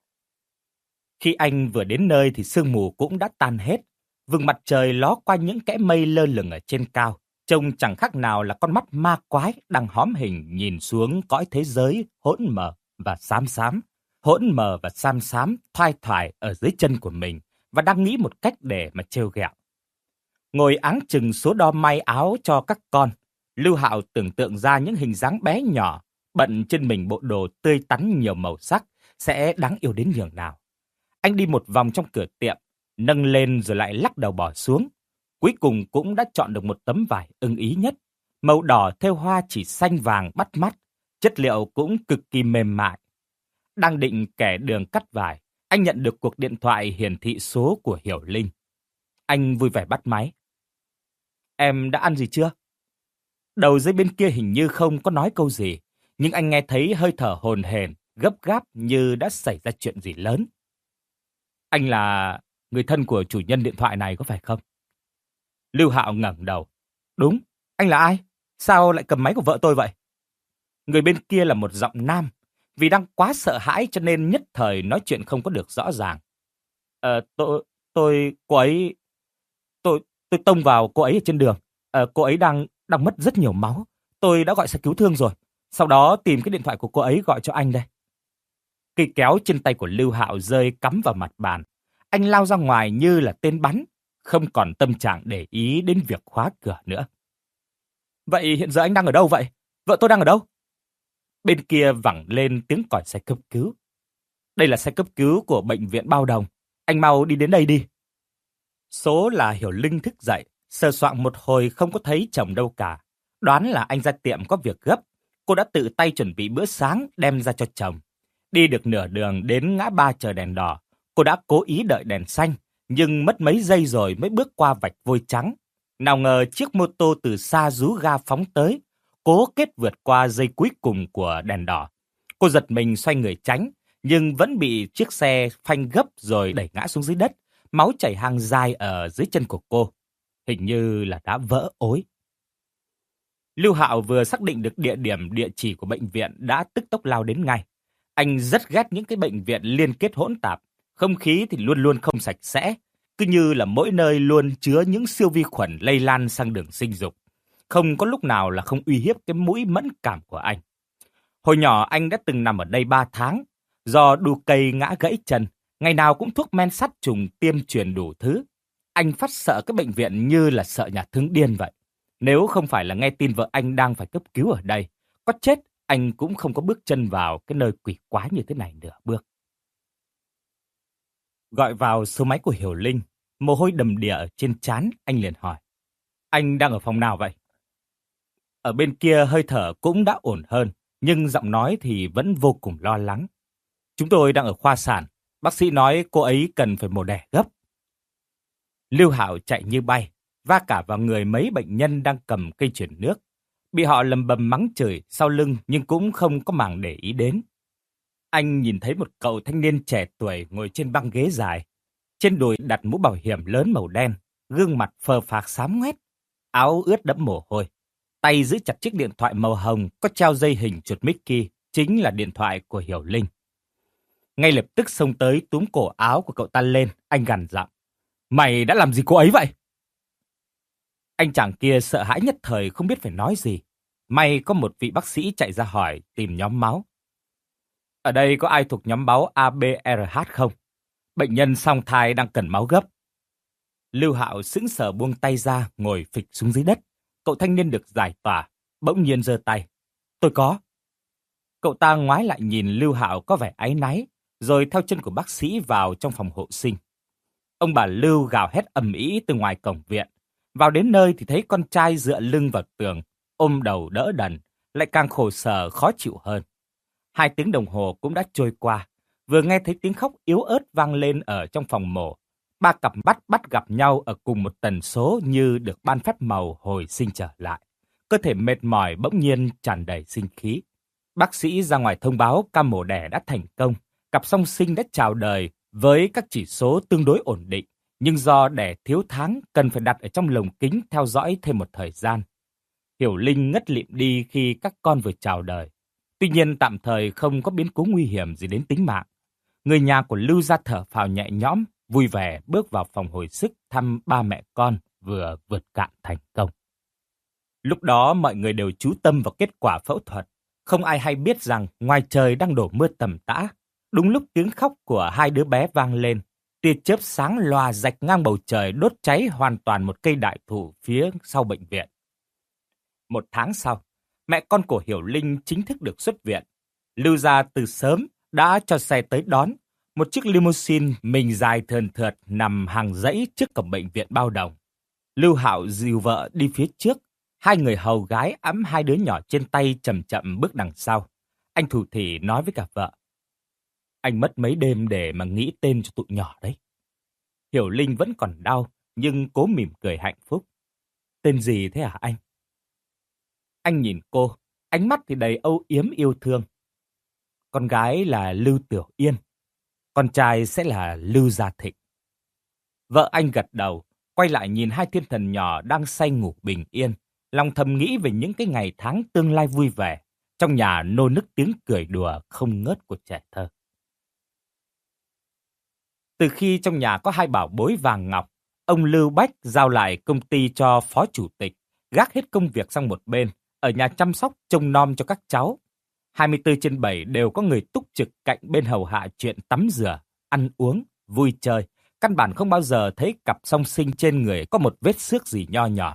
[SPEAKER 1] Khi anh vừa đến nơi thì sương mù cũng đã tan hết, vầng mặt trời ló qua những kẽ mây lơ lửng ở trên cao, trông chẳng khác nào là con mắt ma quái đang hóm hình nhìn xuống cõi thế giới hỗn mờ và xám xám, hỗn mờ và xám xám thoai thoải ở dưới chân của mình và đang nghĩ một cách để mà trêu ghẹo. Ngồi áng chừng số đo may áo cho các con, Lưu Hạo tưởng tượng ra những hình dáng bé nhỏ, bận trên mình bộ đồ tươi tắn nhiều màu sắc, sẽ đáng yêu đến nhường nào. Anh đi một vòng trong cửa tiệm, nâng lên rồi lại lắc đầu bỏ xuống. Cuối cùng cũng đã chọn được một tấm vải ưng ý nhất. Màu đỏ thêu hoa chỉ xanh vàng bắt mắt, chất liệu cũng cực kỳ mềm mại. Đang định kẻ đường cắt vải, anh nhận được cuộc điện thoại hiển thị số của Hiểu Linh. Anh vui vẻ bắt máy. Em đã ăn gì chưa? Đầu dây bên kia hình như không có nói câu gì, nhưng anh nghe thấy hơi thở hồn hển, gấp gáp như đã xảy ra chuyện gì lớn. Anh là người thân của chủ nhân điện thoại này có phải không? Lưu Hạo ngẩng đầu. Đúng, anh là ai? Sao lại cầm máy của vợ tôi vậy? Người bên kia là một giọng nam, vì đang quá sợ hãi cho nên nhất thời nói chuyện không có được rõ ràng. Ờ, tôi, tôi, cô ấy, tôi, tôi tông vào cô ấy ở trên đường. Ờ, cô ấy đang, đang mất rất nhiều máu. Tôi đã gọi xe cứu thương rồi. Sau đó tìm cái điện thoại của cô ấy gọi cho anh đây. Cây kéo trên tay của Lưu Hạo rơi cắm vào mặt bàn. Anh lao ra ngoài như là tên bắn. không còn tâm trạng để ý đến việc khóa cửa nữa. Vậy hiện giờ anh đang ở đâu vậy? Vợ tôi đang ở đâu? Bên kia vẳng lên tiếng còi xe cấp cứu. Đây là xe cấp cứu của bệnh viện Bao Đồng. Anh mau đi đến đây đi. Số là Hiểu Linh thức dậy, sờ soạng một hồi không có thấy chồng đâu cả. Đoán là anh ra tiệm có việc gấp. Cô đã tự tay chuẩn bị bữa sáng đem ra cho chồng. Đi được nửa đường đến ngã ba chờ đèn đỏ. Cô đã cố ý đợi đèn xanh, nhưng mất mấy giây rồi mới bước qua vạch vôi trắng. Nào ngờ chiếc mô tô từ xa rú ga phóng tới, cố kết vượt qua giây cuối cùng của đèn đỏ. Cô giật mình xoay người tránh, nhưng vẫn bị chiếc xe phanh gấp rồi đẩy ngã xuống dưới đất. Máu chảy hàng dài ở dưới chân của cô. Hình như là đã vỡ ối. Lưu Hạo vừa xác định được địa điểm địa chỉ của bệnh viện đã tức tốc lao đến ngay. Anh rất ghét những cái bệnh viện liên kết hỗn tạp. Không khí thì luôn luôn không sạch sẽ. Cứ như là mỗi nơi luôn chứa những siêu vi khuẩn lây lan sang đường sinh dục. Không có lúc nào là không uy hiếp cái mũi mẫn cảm của anh. Hồi nhỏ anh đã từng nằm ở đây ba tháng. Do đu cây ngã gãy chân, ngày nào cũng thuốc men sát trùng tiêm truyền đủ thứ. Anh phát sợ cái bệnh viện như là sợ nhà thương điên vậy. Nếu không phải là nghe tin vợ anh đang phải cấp cứu ở đây, có chết anh cũng không có bước chân vào cái nơi quỷ quái như thế này nửa bước. Gọi vào số máy của Hiểu Linh, mồ hôi đầm đìa ở trên trán, anh liền hỏi. Anh đang ở phòng nào vậy? Ở bên kia hơi thở cũng đã ổn hơn, nhưng giọng nói thì vẫn vô cùng lo lắng. Chúng tôi đang ở khoa sản, bác sĩ nói cô ấy cần phải mổ đẻ gấp. Lưu Hạo chạy như bay, va cả vào người mấy bệnh nhân đang cầm cây chuyển nước. Bị họ lầm bầm mắng chửi sau lưng nhưng cũng không có màng để ý đến. Anh nhìn thấy một cậu thanh niên trẻ tuổi ngồi trên băng ghế dài. Trên đùi đặt mũ bảo hiểm lớn màu đen, gương mặt phờ phạc xám ngoét, áo ướt đẫm mồ hôi. Tay giữ chặt chiếc điện thoại màu hồng có treo dây hình chuột Mickey, chính là điện thoại của Hiểu Linh. Ngay lập tức xông tới túm cổ áo của cậu ta lên, anh gằn giọng. Mày đã làm gì cô ấy vậy? Anh chàng kia sợ hãi nhất thời không biết phải nói gì. May có một vị bác sĩ chạy ra hỏi tìm nhóm máu. Ở đây có ai thuộc nhóm máu a bê rờ hát không? Bệnh nhân song thai đang cần máu gấp. Lưu Hạo sững sờ buông tay ra, ngồi phịch xuống dưới đất. Cậu thanh niên được giải tỏa, bỗng nhiên giơ tay. Tôi có. Cậu ta ngoái lại nhìn Lưu Hạo có vẻ áy náy, rồi theo chân của bác sĩ vào trong phòng hộ sinh. Ông bà Lưu gào hét ầm ĩ từ ngoài cổng viện. Vào đến nơi thì thấy con trai dựa lưng vào tường, ôm đầu đỡ đần, lại càng khổ sở khó chịu hơn. Hai tiếng đồng hồ cũng đã trôi qua, vừa nghe thấy tiếng khóc yếu ớt vang lên ở trong phòng mổ. Ba cặp mắt bắt gặp nhau ở cùng một tần số như được ban phép màu hồi sinh trở lại. Cơ thể mệt mỏi bỗng nhiên tràn đầy sinh khí. Bác sĩ ra ngoài thông báo ca mổ đẻ đã thành công, cặp song sinh đã chào đời với các chỉ số tương đối ổn định, nhưng do đẻ thiếu tháng cần phải đặt ở trong lồng kính theo dõi thêm một thời gian. Hiểu Linh ngất lịm đi khi các con vừa chào đời. Tuy nhiên tạm thời không có biến cố nguy hiểm gì đến tính mạng. Người nhà của Lưu ra thở phào nhẹ nhõm, vui vẻ bước vào phòng hồi sức thăm ba mẹ con vừa vượt cạn thành công. Lúc đó mọi người đều chú tâm vào kết quả phẫu thuật. Không ai hay biết rằng ngoài trời đang đổ mưa tầm tã. Đúng lúc tiếng khóc của hai đứa bé vang lên, tia chớp sáng lòa rạch ngang bầu trời đốt cháy hoàn toàn một cây đại thụ phía sau bệnh viện. Một tháng sau, mẹ con của Hiểu Linh chính thức được xuất viện. Lưu gia từ sớm đã cho xe tới đón. Một chiếc limousine mình dài thườn thượt nằm hàng dãy trước cổng bệnh viện Bao Đồng. Lưu Hạo dìu vợ đi phía trước. Hai người hầu gái ẵm hai đứa nhỏ trên tay chậm chậm bước đằng sau. Anh thủ thỉ nói với cả vợ. Anh mất mấy đêm để mà nghĩ tên cho tụi nhỏ đấy. Hiểu Linh vẫn còn đau, nhưng cố mỉm cười hạnh phúc. Tên gì thế hả anh? Anh nhìn cô, ánh mắt thì đầy âu yếm yêu thương. Con gái là Lưu Tiểu Yên, con trai sẽ là Lưu Gia Thịnh. Vợ anh gật đầu, quay lại nhìn hai thiên thần nhỏ đang say ngủ bình yên, lòng thầm nghĩ về những cái ngày tháng tương lai vui vẻ, trong nhà nô nức tiếng cười đùa không ngớt của trẻ thơ. Từ khi trong nhà có hai bảo bối vàng ngọc, ông Lưu Bách giao lại công ty cho phó chủ tịch, gác hết công việc sang một bên, ở nhà chăm sóc trông nom cho các cháu. hai mươi tư trên bảy đều có người túc trực cạnh bên hầu hạ chuyện tắm rửa, ăn uống, vui chơi, căn bản không bao giờ thấy cặp song sinh trên người có một vết xước gì nho nhỏ.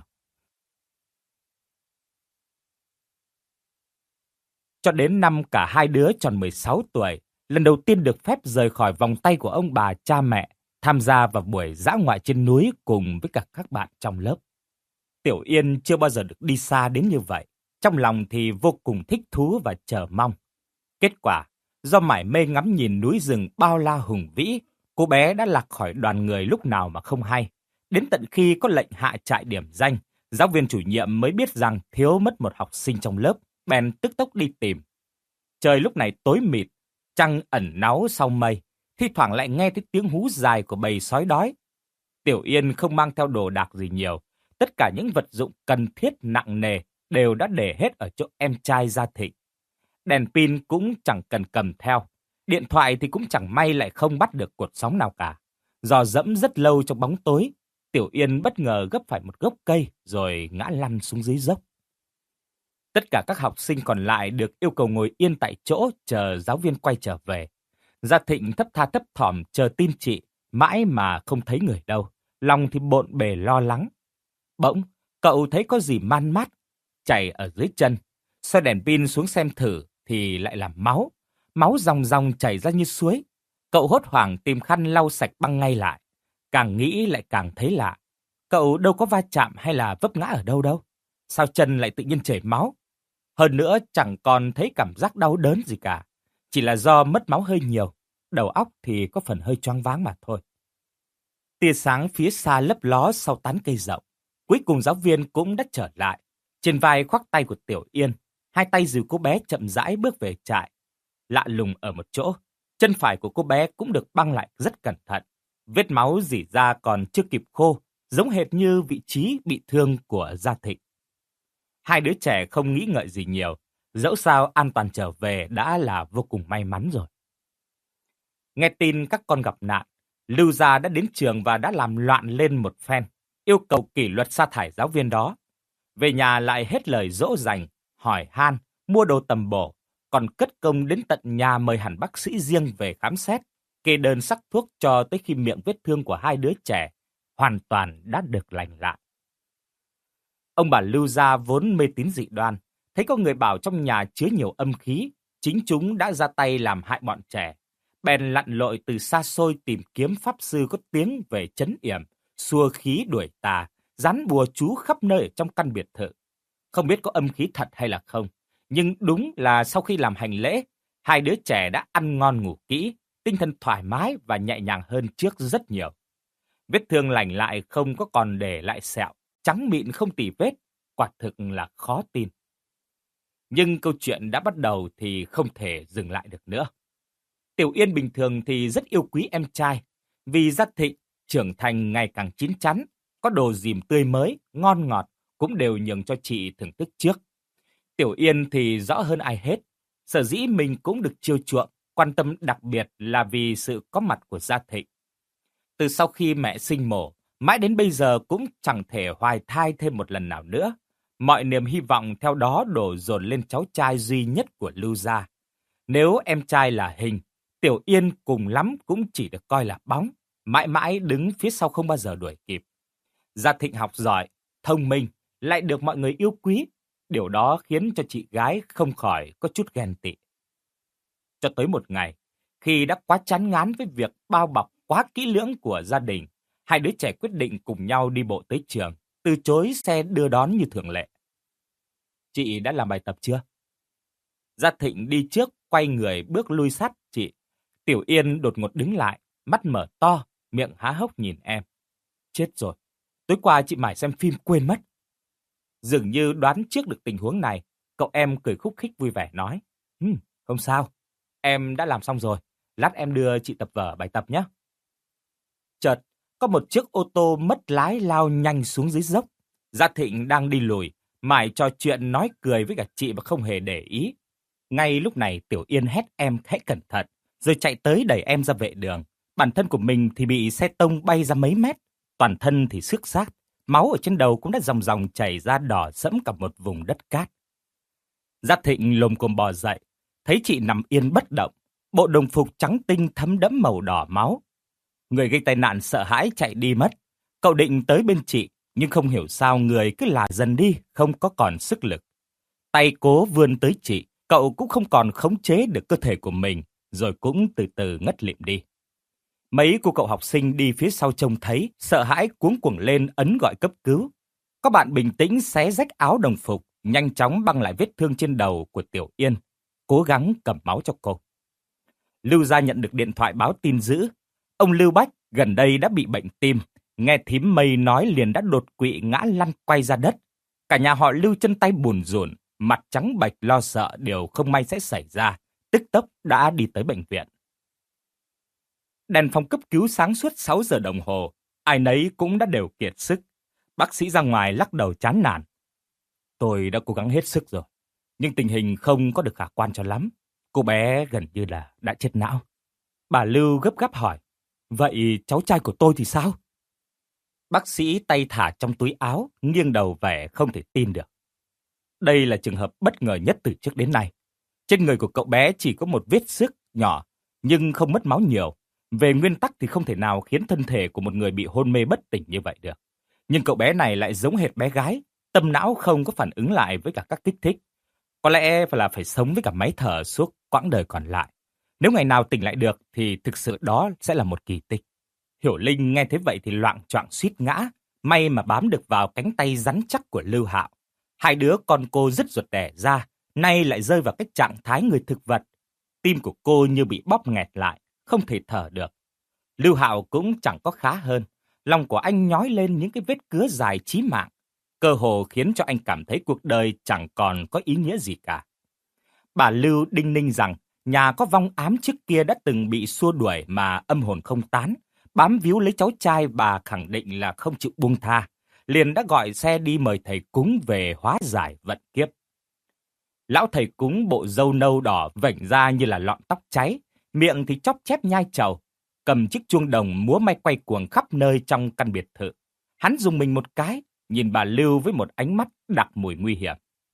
[SPEAKER 1] Cho đến năm cả hai đứa tròn mười sáu tuổi, lần đầu tiên được phép rời khỏi vòng tay của ông bà cha mẹ, tham gia vào buổi dã ngoại trên núi cùng với cả các bạn trong lớp. Tiểu Yên chưa bao giờ được đi xa đến như vậy, trong lòng thì vô cùng thích thú và chờ mong. Kết quả, do mải mê ngắm nhìn núi rừng bao la hùng vĩ, cô bé đã lạc khỏi đoàn người lúc nào mà không hay. Đến tận khi có lệnh hạ trại điểm danh, giáo viên chủ nhiệm mới biết rằng thiếu mất một học sinh trong lớp, bèn tức tốc đi tìm. Trời lúc này tối mịt, trăng ẩn náu sau mây, thi thoảng lại nghe thấy tiếng hú dài của bầy sói đói. Tiểu Yên không mang theo đồ đạc gì nhiều, tất cả những vật dụng cần thiết nặng nề đều đã để hết ở chỗ em trai Gia Thịnh. Đèn pin cũng chẳng cần cầm theo, điện thoại thì cũng chẳng may lại không bắt được cột sóng nào cả. Dò dẫm rất lâu trong bóng tối, Tiểu Yên bất ngờ gấp phải một gốc cây rồi ngã lăn xuống dưới dốc. Tất cả các học sinh còn lại được yêu cầu ngồi yên tại chỗ chờ giáo viên quay trở về. Gia Thịnh thấp tha thấp thỏm chờ tin chị, mãi mà không thấy người đâu, lòng thì bộn bề lo lắng. Bỗng, cậu thấy có gì man mát chảy ở dưới chân, soi đèn pin xuống xem thử thì lại là máu, máu ròng ròng chảy ra như suối. Cậu hốt hoảng tìm khăn lau sạch băng ngay lại, càng nghĩ lại càng thấy lạ. Cậu đâu có va chạm hay là vấp ngã ở đâu đâu, sao chân lại tự nhiên chảy máu? Hơn nữa chẳng còn thấy cảm giác đau đớn gì cả, chỉ là do mất máu hơi nhiều, đầu óc thì có phần hơi choáng váng mà thôi. Tia sáng phía xa lấp ló sau tán cây rộng. Cuối cùng giáo viên cũng đã trở lại. Trên vai khoác tay của Tiểu Yên, hai tay dìu cô bé chậm rãi bước về trại. Lạ lùng ở một chỗ, chân phải của cô bé cũng được băng lại rất cẩn thận. Vết máu rỉ ra còn chưa kịp khô, giống hệt như vị trí bị thương của Gia Thịnh. Hai đứa trẻ không nghĩ ngợi gì nhiều, dẫu sao an toàn trở về đã là vô cùng may mắn rồi. Nghe tin các con gặp nạn, Lưu gia đã đến trường và đã làm loạn lên một phen, yêu cầu kỷ luật sa thải giáo viên đó. Về nhà lại hết lời dỗ dành, hỏi han, mua đồ tầm bổ, còn cất công đến tận nhà mời hẳn bác sĩ riêng về khám xét, kê đơn sắc thuốc cho tới khi miệng vết thương của hai đứa trẻ hoàn toàn đã được lành lại. Ông bà Lưu gia vốn mê tín dị đoan, thấy có người bảo trong nhà chứa nhiều âm khí, chính chúng đã ra tay làm hại bọn trẻ. Bèn lặn lội từ xa xôi tìm kiếm pháp sư có tiếng về trấn yểm, xua khí đuổi tà, dán bùa chú khắp nơi ở trong căn biệt thự. Không biết có âm khí thật hay là không, nhưng đúng là sau khi làm hành lễ, hai đứa trẻ đã ăn ngon ngủ kỹ, tinh thần thoải mái và nhẹ nhàng hơn trước rất nhiều. Vết thương lành lại không có còn để lại sẹo, trắng mịn không tì vết, quả thực là khó tin. Nhưng câu chuyện đã bắt đầu thì không thể dừng lại được nữa. Tiểu Yên bình thường thì rất yêu quý em trai, vì Gia Thịnh trưởng thành ngày càng chín chắn, có đồ dìm tươi mới, ngon ngọt cũng đều nhường cho chị thưởng thức trước. Tiểu Yên thì rõ hơn ai hết, sở dĩ mình cũng được chiều chuộng, quan tâm đặc biệt là vì sự có mặt của Gia Thịnh. Từ sau khi mẹ sinh mổ, mãi đến bây giờ cũng chẳng thể hoài thai thêm một lần nào nữa. Mọi niềm hy vọng theo đó đổ dồn lên cháu trai duy nhất của Lưu gia. Nếu em trai là Hình, Tiểu Yên cùng lắm cũng chỉ được coi là bóng, mãi mãi đứng phía sau không bao giờ đuổi kịp. Gia Thịnh học giỏi, thông minh, lại được mọi người yêu quý. Điều đó khiến cho chị gái không khỏi có chút ghen tị. Cho tới một ngày, khi đã quá chán ngán với việc bao bọc quá kỹ lưỡng của gia đình, hai đứa trẻ quyết định cùng nhau đi bộ tới trường, từ chối xe đưa đón như thường lệ. Chị đã làm bài tập chưa? Gia Thịnh đi trước, quay người bước lui sát chị. Tiểu Yên đột ngột đứng lại, mắt mở to, miệng há hốc nhìn em. Chết rồi, tối qua chị mải xem phim quên mất. Dường như đoán trước được tình huống này, cậu em cười khúc khích vui vẻ nói. Ừm, không sao, em đã làm xong rồi, lát em đưa chị tập vở bài tập nhé. Chợt, có một chiếc ô tô mất lái lao nhanh xuống dưới dốc. Gia Thịnh đang đi lùi, mải trò chuyện nói cười với cả chị mà không hề để ý. Ngay lúc này Tiểu Yên hét em hãy cẩn thận, rồi chạy tới đẩy em ra vệ đường. Bản thân của mình thì bị xe tông bay ra mấy mét, toàn thân thì xước xác, máu ở trên đầu cũng đã ròng ròng chảy ra đỏ sẫm cả một vùng đất cát. Gia Thịnh lồm cồm bò dậy, thấy chị nằm yên bất động, bộ đồng phục trắng tinh thấm đẫm màu đỏ máu. Người gây tai nạn sợ hãi chạy đi mất. Cậu định tới bên chị, nhưng không hiểu sao người cứ lả dần đi, không có còn sức lực. Tay cố vươn tới chị, cậu cũng không còn khống chế được cơ thể của mình, rồi cũng từ từ ngất lịm đi. Mấy cô cậu học sinh đi phía sau trông thấy, sợ hãi cuống cuồng lên ấn gọi cấp cứu. Có bạn bình tĩnh xé rách áo đồng phục, nhanh chóng băng lại vết thương trên đầu của Tiểu Yên, cố gắng cầm máu cho cô. Lưu gia nhận được điện thoại báo tin dữ. Ông Lưu Bách gần đây đã bị bệnh tim, nghe thím Mây nói liền đã đột quỵ ngã lăn quay ra đất. Cả nhà họ Lưu chân tay bùn rùn, mặt trắng bệch lo sợ điều không may sẽ xảy ra, tức tốc đã đi tới bệnh viện. Đèn phòng cấp cứu sáng suốt sáu giờ đồng hồ, ai nấy cũng đã đều kiệt sức. Bác sĩ ra ngoài lắc đầu chán nản. Tôi đã cố gắng hết sức rồi, nhưng tình hình không có được khả quan cho lắm. Cô bé gần như là đã chết não. Bà Lưu gấp gáp hỏi, vậy cháu trai của tôi thì sao? Bác sĩ tay thả trong túi áo, nghiêng đầu vẻ không thể tin được. Đây là trường hợp bất ngờ nhất từ trước đến nay. Trên người của cậu bé chỉ có một vết xước nhỏ, nhưng không mất máu nhiều. Về nguyên tắc thì không thể nào khiến thân thể của một người bị hôn mê bất tỉnh như vậy được. Nhưng cậu bé này lại giống hệt bé gái, tâm não không có phản ứng lại với cả các kích thích. Có lẽ phải là phải sống với cả máy thở suốt quãng đời còn lại. Nếu ngày nào tỉnh lại được thì thực sự đó sẽ là một kỳ tích. Hiểu Linh nghe thế vậy thì loạng choạng suýt ngã, may mà bám được vào cánh tay rắn chắc của Lưu Hạo. Hai đứa con cô dứt ruột đẻ ra, nay lại rơi vào cái trạng thái người thực vật. Tim của cô như bị bóp nghẹt lại, không thể thở được. Lưu Hạo cũng chẳng có khá hơn, lòng của anh nhói lên những cái vết cứa dài chí mạng, cơ hồ khiến cho anh cảm thấy cuộc đời chẳng còn có ý nghĩa gì cả. Bà Lưu đinh ninh rằng nhà có vong ám trước kia đã từng bị xua đuổi mà âm hồn không tán, bám víu lấy cháu trai. Bà khẳng định là không chịu buông tha, liền đã gọi xe đi mời thầy cúng về hóa giải vận kiếp. Lão thầy cúng bộ râu nâu đỏ vểnh ra như là lọn tóc cháy, miệng thì chóp chép nhai trầu, cầm chiếc chuông đồng múa may quay cuồng khắp nơi trong căn biệt thự. Hắn dùng mình một cái, nhìn bà Lưu với một ánh mắt đặc mùi nguy hiểm.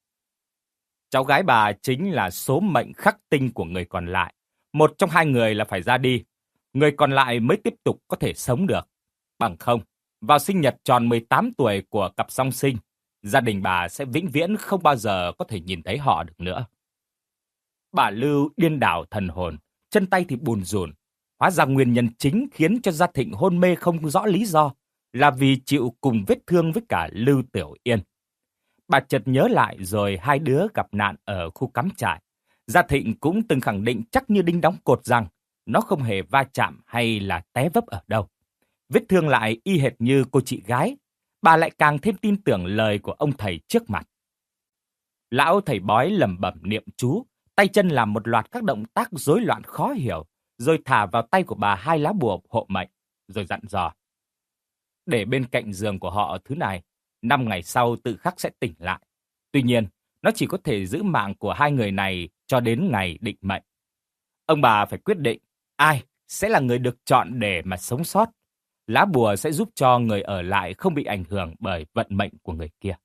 [SPEAKER 1] Cháu gái bà chính là số mệnh khắc tinh của người còn lại. Một trong hai người là phải ra đi, người còn lại mới tiếp tục có thể sống được. Bằng không, vào sinh nhật tròn mười tám tuổi của cặp song sinh, gia đình bà sẽ vĩnh viễn không bao giờ có thể nhìn thấy họ được nữa. Bà Lưu điên đảo thần hồn, chân tay thì bùn rùn. Hóa ra nguyên nhân chính khiến cho Gia Thịnh hôn mê không rõ lý do là vì chịu cùng vết thương với cả Lưu Tiểu Yên. Bà chợt nhớ lại rồi hai đứa gặp nạn ở khu cắm trại. Gia Thịnh cũng từng khẳng định chắc như đinh đóng cột rằng nó không hề va chạm hay là té vấp ở đâu. Vết thương lại y hệt như cô chị gái. Bà lại càng thêm tin tưởng lời của ông thầy trước mặt. Lão thầy bói lẩm bẩm niệm chú, tay chân làm một loạt các động tác rối loạn khó hiểu, rồi thả vào tay của bà hai lá bùa hộ mệnh, rồi dặn dò. Để bên cạnh giường của họ thứ này, năm ngày sau tự khắc sẽ tỉnh lại. Tuy nhiên, nó chỉ có thể giữ mạng của hai người này cho đến ngày định mệnh. Ông bà phải quyết định ai sẽ là người được chọn để mà sống sót. Lá bùa sẽ giúp cho người ở lại không bị ảnh hưởng bởi vận mệnh của người kia.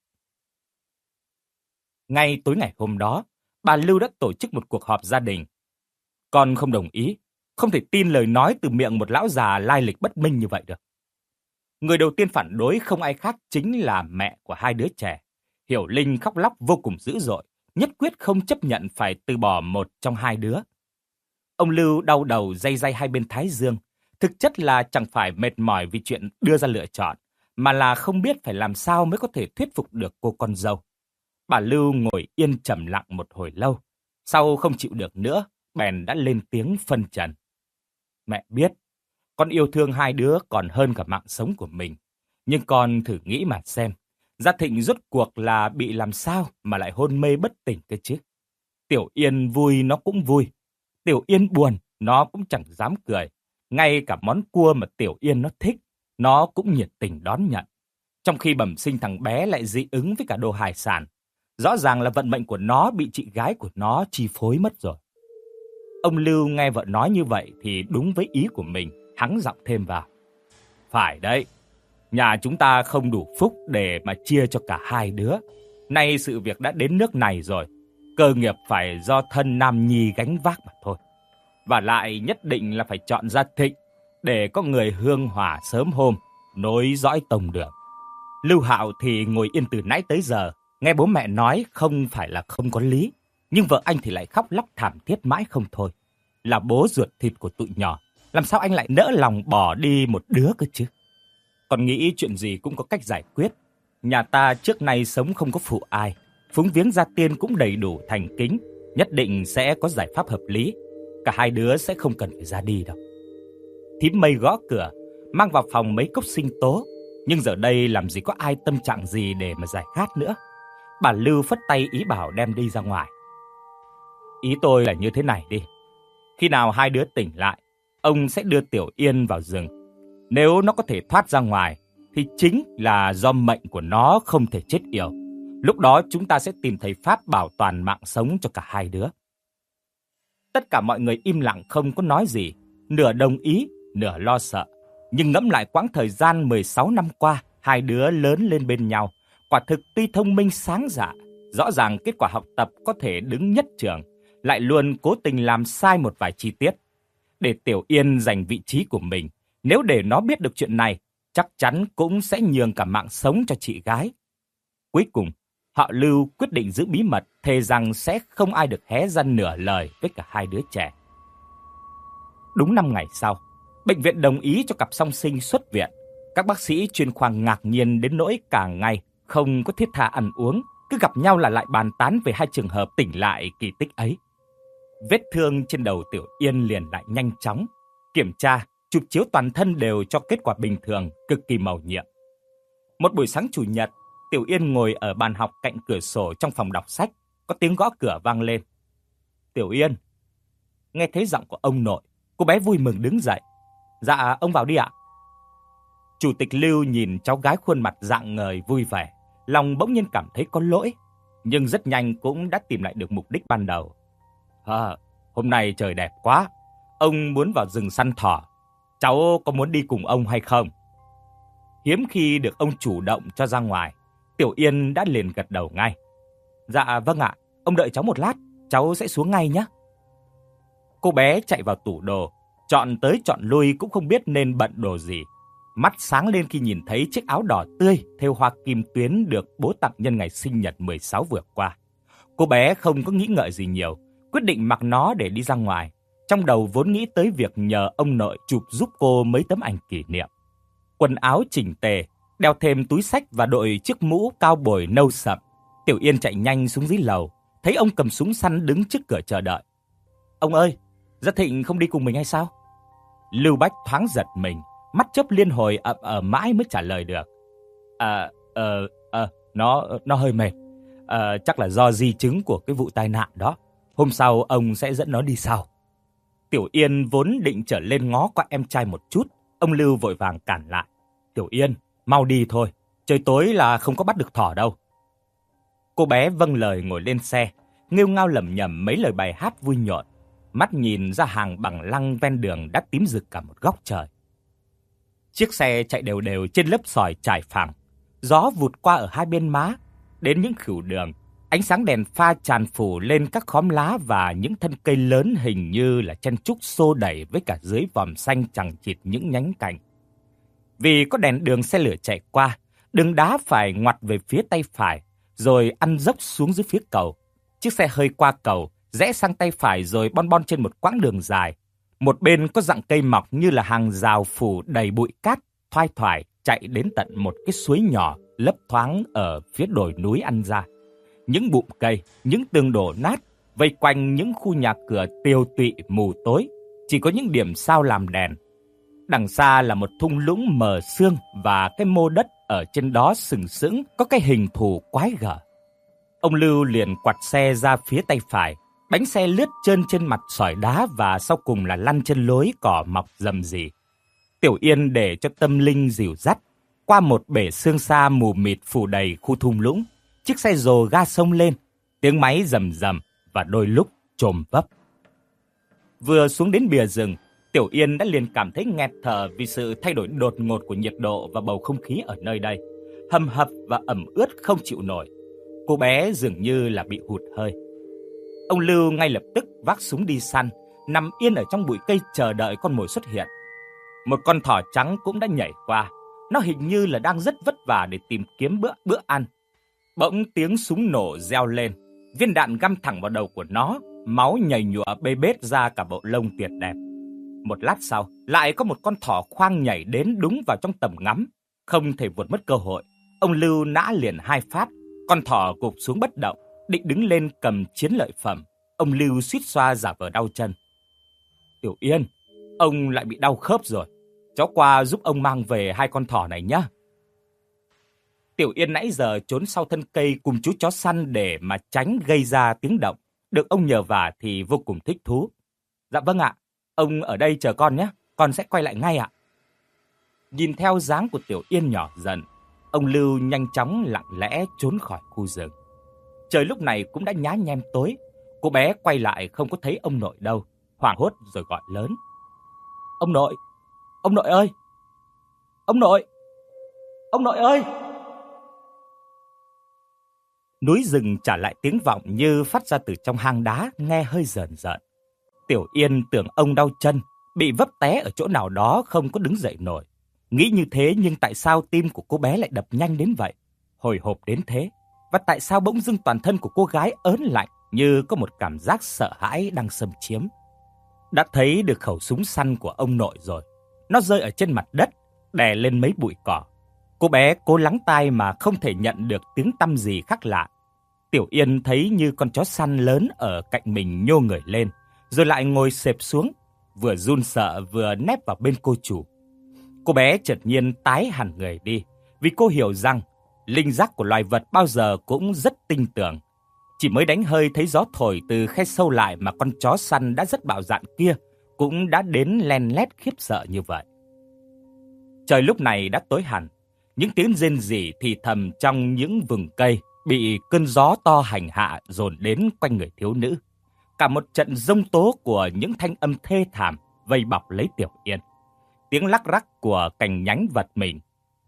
[SPEAKER 1] Ngay tối ngày hôm đó, bà Lưu đã tổ chức một cuộc họp gia đình. Con không đồng ý, không thể tin lời nói từ miệng một lão già lai lịch bất minh như vậy được. Người đầu tiên phản đối không ai khác chính là mẹ của hai đứa trẻ. Hiểu Linh khóc lóc vô cùng dữ dội, nhất quyết không chấp nhận phải từ bỏ một trong hai đứa. Ông Lưu đau đầu day day hai bên thái dương, thực chất là chẳng phải mệt mỏi vì chuyện đưa ra lựa chọn, mà là không biết phải làm sao mới có thể thuyết phục được cô con dâu. Bà Lưu ngồi yên trầm lặng một hồi lâu, sau không chịu được nữa, bèn đã lên tiếng phân trần. Mẹ biết, con yêu thương hai đứa còn hơn cả mạng sống của mình, nhưng con thử nghĩ mà xem, Gia Thịnh rốt cuộc là bị làm sao mà lại hôn mê bất tỉnh cơ chứ? Tiểu Yên vui nó cũng vui, Tiểu Yên buồn nó cũng chẳng dám cười, ngay cả món cua mà Tiểu Yên nó thích, nó cũng nhiệt tình đón nhận. Trong khi bẩm sinh thằng bé lại dị ứng với cả đồ hải sản, rõ ràng là vận mệnh của nó bị chị gái của nó chi phối mất rồi. Ông Lưu nghe vợ nói như vậy thì đúng với ý của mình, hắng giọng thêm vào. Phải đấy, nhà chúng ta không đủ phúc để mà chia cho cả hai đứa. Nay sự việc đã đến nước này rồi, cơ nghiệp phải do thân nam nhi gánh vác mà thôi. Và lại nhất định là phải chọn Gia Thịnh, để có người hương hỏa sớm hôm, nối dõi tông đường. Lưu Hạo thì ngồi yên từ nãy tới giờ, nghe bố mẹ nói không phải là không có lý, nhưng vợ anh thì lại khóc lóc thảm thiết mãi không thôi. Là bố ruột thịt của tụi nhỏ, làm sao anh lại nỡ lòng bỏ đi một đứa cơ chứ? Còn nghĩ chuyện gì cũng có cách giải quyết. Nhà ta trước nay sống không có phụ ai, phúng viếng gia tiên cũng đầy đủ thành kính, nhất định sẽ có giải pháp hợp lý. Cả hai đứa sẽ không cần phải ra đi đâu. Thím Mây gõ cửa, mang vào phòng mấy cốc sinh tố, nhưng giờ đây làm gì có ai tâm trạng gì để mà giải khát nữa. Bà Lưu phất tay ý bảo đem đi ra ngoài. Ý tôi là như thế này đi. Khi nào hai đứa tỉnh lại, ông sẽ đưa Tiểu Yên vào rừng. Nếu nó có thể thoát ra ngoài, thì chính là do mệnh của nó không thể chết yểu. Lúc đó chúng ta sẽ tìm thấy pháp bảo toàn mạng sống cho cả hai đứa. Tất cả mọi người im lặng không có nói gì, nửa đồng ý, nửa lo sợ. Nhưng ngẫm lại quãng thời gian mười sáu năm qua, hai đứa lớn lên bên nhau, quả thực tuy thông minh sáng dạ, rõ ràng kết quả học tập có thể đứng nhất trường, lại luôn cố tình làm sai một vài chi tiết. Để Tiểu Yên giành vị trí của mình, nếu để nó biết được chuyện này, chắc chắn cũng sẽ nhường cả mạng sống cho chị gái. Cuối cùng, họ Lưu quyết định giữ bí mật, thề rằng sẽ không ai được hé ra nửa lời với cả hai đứa trẻ. Đúng năm ngày sau, bệnh viện đồng ý cho cặp song sinh xuất viện. Các bác sĩ chuyên khoa ngạc nhiên đến nỗi cả ngày không có thiết tha ăn uống, cứ gặp nhau là lại bàn tán về hai trường hợp tỉnh lại kỳ tích ấy. Vết thương trên đầu Tiểu Yên liền lại nhanh chóng. Kiểm tra, chụp chiếu toàn thân đều cho kết quả bình thường, cực kỳ mầu nhiệm. Một buổi sáng chủ nhật, Tiểu Yên ngồi ở bàn học cạnh cửa sổ trong phòng đọc sách, có tiếng gõ cửa vang lên. Tiểu Yên. Nghe thấy giọng của ông nội, cô bé vui mừng đứng dậy. Dạ, ông vào đi ạ. Chủ tịch Lưu nhìn cháu gái khuôn mặt rạng ngời vui vẻ, lòng bỗng nhiên cảm thấy có lỗi, nhưng rất nhanh cũng đã tìm lại được mục đích ban đầu. À, hôm nay trời đẹp quá, ông muốn vào rừng săn thỏ, cháu có muốn đi cùng ông hay không? Hiếm khi được ông chủ động cho ra ngoài, Tiểu Yên đã liền gật đầu ngay. Dạ vâng ạ, ông đợi cháu một lát, cháu sẽ xuống ngay nhé. Cô bé chạy vào tủ đồ, chọn tới chọn lui cũng không biết nên bận đồ gì. Mắt sáng lên khi nhìn thấy chiếc áo đỏ tươi thêu hoa kim tuyến được bố tặng nhân ngày sinh nhật mười sáu vừa qua. Cô bé không có nghĩ ngợi gì nhiều, quyết định mặc nó để đi ra ngoài. Trong đầu vốn nghĩ tới việc nhờ ông nội chụp giúp cô mấy tấm ảnh kỷ niệm. Quần áo chỉnh tề, đeo thêm túi xách và đội chiếc mũ cao bồi nâu sậm. Tiểu Yên chạy nhanh xuống dưới lầu, thấy ông cầm súng săn đứng trước cửa chờ đợi. Ông ơi, Gia Thịnh không đi cùng mình hay sao? Lưu Bách thoáng giật mình, mắt chớp liên hồi ậm ờ mãi mới trả lời được. À, ờ, ờ, nó, nó hơi mệt. À, chắc là do di chứng của cái vụ tai nạn đó. Hôm sau ông sẽ dẫn nó đi sau. Tiểu Yên vốn định trở lên ngó qua em trai một chút, ông Lưu vội vàng cản lại. Tiểu Yên, mau đi thôi, trời tối là không có bắt được thỏ đâu. Cô bé vâng lời ngồi lên xe, nghêu ngao lẩm nhẩm mấy lời bài hát vui nhộn, mắt nhìn ra hàng bằng lăng ven đường đã tím rực cả một góc trời. Chiếc xe chạy đều đều trên lớp sỏi trải phẳng, gió vụt qua ở hai bên má, đến những khửu đường, ánh sáng đèn pha tràn phủ lên các khóm lá và những thân cây lớn hình như là chen chúc xô đẩy với cả dưới vòm xanh chằng chịt những nhánh cành. Vì có đèn đường xe lửa chạy qua, đường đá phải ngoặt về phía tay phải, rồi ăn dốc xuống dưới phía cầu. Chiếc xe hơi qua cầu, rẽ sang tay phải rồi bon bon trên một quãng đường dài. Một bên có dặng cây mọc như là hàng rào phủ đầy bụi cát, thoai thoải chạy đến tận một cái suối nhỏ lấp thoáng ở phía đồi núi ăn ra. Những bụm cây, những tường đổ nát, vây quanh những khu nhà cửa tiều tụy mù tối, chỉ có những điểm sao làm đèn. Đằng xa là một thung lũng mờ sương và cái mô đất ở trên đó sừng sững có cái hình thù quái gở. Ông Lưu liền quặt xe ra phía tay phải, bánh xe lướt trơn trên mặt sỏi đá và sau cùng là lăn trên lối cỏ mọc rầm rì. Tiểu Yên để cho tâm linh dìu dắt, qua một bể sương xa mù mịt phủ đầy khu thung lũng, chiếc xe rồ ga sông lên, tiếng máy rầm rầm và đôi lúc chồm vấp. Vừa xuống đến bìa rừng, Tiểu Yên đã liền cảm thấy nghẹt thở vì sự thay đổi đột ngột của nhiệt độ và bầu không khí ở nơi đây, hầm hập và ẩm ướt không chịu nổi. Cô bé dường như là bị hụt hơi. Ông Lưu ngay lập tức vác súng đi săn, nằm yên ở trong bụi cây chờ đợi con mồi xuất hiện. Một con thỏ trắng cũng đã nhảy qua. Nó hình như là đang rất vất vả để tìm kiếm bữa bữa ăn. Bỗng tiếng súng nổ reo lên. Viên đạn găm thẳng vào đầu của nó. Máu nhầy nhụa bê bết ra cả bộ lông tuyệt đẹp. Một lát sau, lại có một con thỏ khoang nhảy đến đúng vào trong tầm ngắm. Không thể vượt mất cơ hội. Ông Lưu nã liền hai phát. Con thỏ gục xuống bất động, định đứng lên cầm chiến lợi phẩm. Ông Lưu suýt xoa giả vờ đau chân. Tiểu Yên, ông lại bị đau khớp rồi. Cháu qua giúp ông mang về hai con thỏ này nhé. Tiểu Yên nãy giờ trốn sau thân cây cùng chú chó săn để mà tránh gây ra tiếng động. Được ông nhờ vả thì vô cùng thích thú. Dạ vâng ạ, ông ở đây chờ con nhé, con sẽ quay lại ngay ạ. Nhìn theo dáng của Tiểu Yên nhỏ dần, ông Lưu nhanh chóng lặng lẽ trốn khỏi khu rừng. Trời lúc này cũng đã nhá nhem tối. Cô bé quay lại không có thấy ông nội đâu, hoảng hốt rồi gọi lớn. Ông nội, ông nội ơi! Ông nội! Ông nội ơi! Núi rừng trả lại tiếng vọng như phát ra từ trong hang đá, nghe hơi rờn rợn. Tiểu Yên tưởng ông đau chân, bị vấp té ở chỗ nào đó không có đứng dậy nổi. Nghĩ như thế nhưng tại sao tim của cô bé lại đập nhanh đến vậy? Hồi hộp đến thế? Và tại sao bỗng dưng toàn thân của cô gái ớn lạnh như có một cảm giác sợ hãi đang xâm chiếm? Đã thấy được khẩu súng săn của ông nội rồi. Nó rơi ở trên mặt đất, đè lên mấy bụi cỏ. Cô bé cố lắng tai mà không thể nhận được tiếng tăm gì khác lạ. Tiểu Yên thấy như con chó săn lớn ở cạnh mình nhô người lên, rồi lại ngồi xẹp xuống, vừa run sợ vừa nép vào bên cô chủ. Cô bé chợt nhiên tái hẳn người đi, vì cô hiểu rằng linh giác của loài vật bao giờ cũng rất tinh tường. Chỉ mới đánh hơi thấy gió thổi từ khe sâu lại mà con chó săn đã rất bạo dạn kia cũng đã đến len lét khiếp sợ như vậy. Trời lúc này đã tối hẳn, những tiếng rên rỉ thì thầm trong những vừng cây bị cơn gió to hành hạ dồn đến quanh người thiếu nữ. Cả một trận giông tố của những thanh âm thê thảm vây bọc lấy Tiểu Yên. Tiếng lắc rắc của cành nhánh vật mình,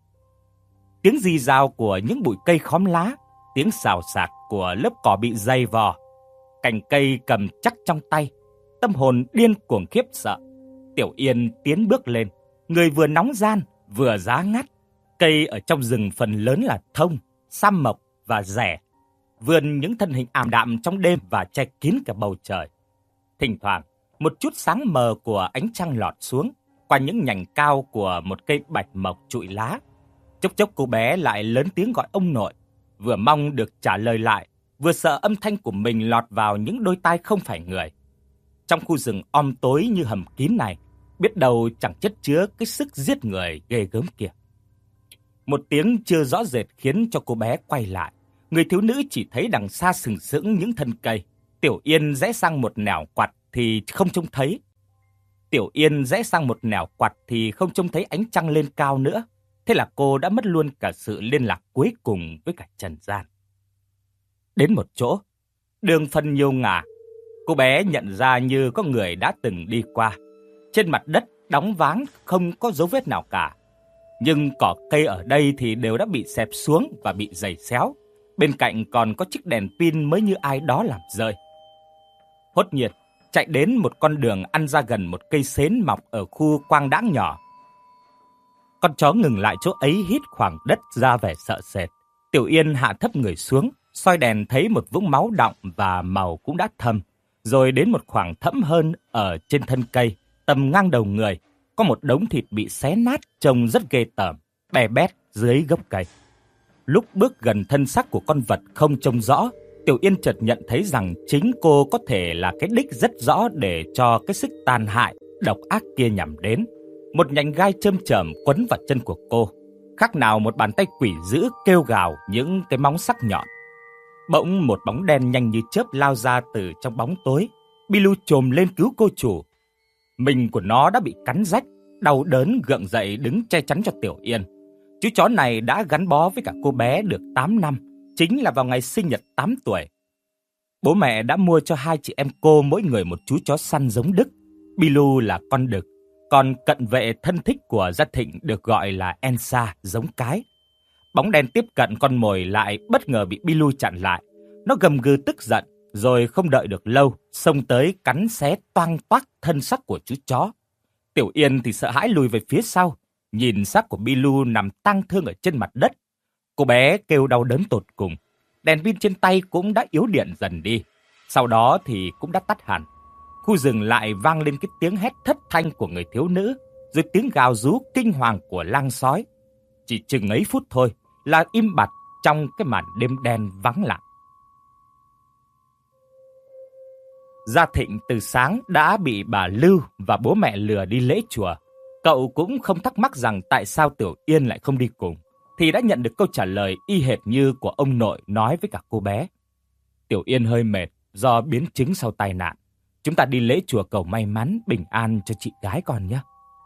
[SPEAKER 1] tiếng rì rào của những bụi cây khóm lá, tiếng xào xạc của lớp cỏ bị dày vò, cành cây cầm chắc trong tay. Tâm hồn điên cuồng khiếp sợ. Tiểu Yên tiến bước lên, người vừa nóng gian vừa giá ngắt. Cây ở trong rừng phần lớn là thông, sam mộc và rẻ, vươn những thân hình ảm đạm trong đêm và che kín cả bầu trời. Thỉnh thoảng, một chút sáng mờ của ánh trăng lọt xuống qua những nhành cao của một cây bạch mộc trụi lá. Chốc chốc cô bé lại lớn tiếng gọi ông nội, vừa mong được trả lời lại, vừa sợ âm thanh của mình lọt vào những đôi tai không phải người. Trong khu rừng om tối như hầm kín này, biết đâu chẳng chất chứa cái sức giết người ghê gớm kia. Một tiếng chưa rõ rệt khiến cho cô bé quay lại. Người thiếu nữ chỉ thấy đằng xa sừng sững những thân cây. Tiểu Yên rẽ sang một nẻo quạt thì không trông thấy. Tiểu Yên rẽ sang một nẻo quạt thì không trông thấy ánh trăng lên cao nữa. Thế là cô đã mất luôn cả sự liên lạc cuối cùng với cả trần gian. Đến một chỗ, đường phân nhiều ngả, cô bé nhận ra như có người đã từng đi qua. Trên mặt đất đóng váng không có dấu vết nào cả. Nhưng cỏ cây ở đây thì đều đã bị xẹp xuống và bị giày xéo. Bên cạnh còn có chiếc đèn pin mới như ai đó làm rơi. Hốt nhiệt, chạy đến một con đường ăn ra gần một cây sến mọc ở khu quang đãng nhỏ. Con chó ngừng lại chỗ ấy hít khoảng đất ra vẻ sợ sệt. Tiểu Yên hạ thấp người xuống, soi đèn thấy một vũng máu đọng và màu cũng đã thâm. Rồi đến một khoảng thẫm hơn ở trên thân cây, tầm ngang đầu người, có một đống thịt bị xé nát trông rất ghê tởm, bè bét dưới gốc cây. Lúc bước gần thân xác của con vật không trông rõ, Tiểu Yên chợt nhận thấy rằng chính cô có thể là cái đích rất rõ để cho cái sức tàn hại, độc ác kia nhắm đến. Một nhành gai châm chởm quấn vào chân của cô, khác nào một bàn tay quỷ dữ kêu gào những cái móng sắc nhọn. Bỗng một bóng đen nhanh như chớp lao ra từ trong bóng tối. Bilu chồm lên cứu cô chủ. Mình của nó đã bị cắn rách, đau đớn gượng dậy đứng che chắn cho Tiểu Yên. Chú chó này đã gắn bó với cả cô bé được tám năm, chính là vào ngày sinh nhật tám tuổi. Bố mẹ đã mua cho hai chị em cô mỗi người một chú chó săn giống Đức. Bilu là con đực, còn cận vệ thân thích của gia Thịnh được gọi là Ensa, giống cái. Bóng đen tiếp cận con mồi lại bất ngờ bị Bilu chặn lại. Nó gầm gừ tức giận, rồi không đợi được lâu, xông tới cắn xé toang toác thân xác của chú chó. Tiểu Yên thì sợ hãi lùi về phía sau, nhìn xác của Bilu nằm tang thương ở trên mặt đất. Cô bé kêu đau đớn tột cùng. Đèn pin trên tay cũng đã yếu điện dần đi. Sau đó thì cũng đã tắt hẳn. Khu rừng lại vang lên cái tiếng hét thất thanh của người thiếu nữ, rồi tiếng gào rú kinh hoàng của lang sói. Chỉ chừng ấy phút thôi là im bặt trong cái màn đêm đen vắng lặng. Gia Thịnh từ sáng đã bị bà Lưu và bố mẹ lừa đi lễ chùa. Cậu cũng không thắc mắc rằng tại sao Tiểu Yên lại không đi cùng, thì đã nhận được câu trả lời y hệt như của ông nội nói với cả cô bé. Tiểu Yên hơi mệt do biến chứng sau tai nạn. Chúng ta đi lễ chùa cầu may mắn, bình an cho chị gái con nhé.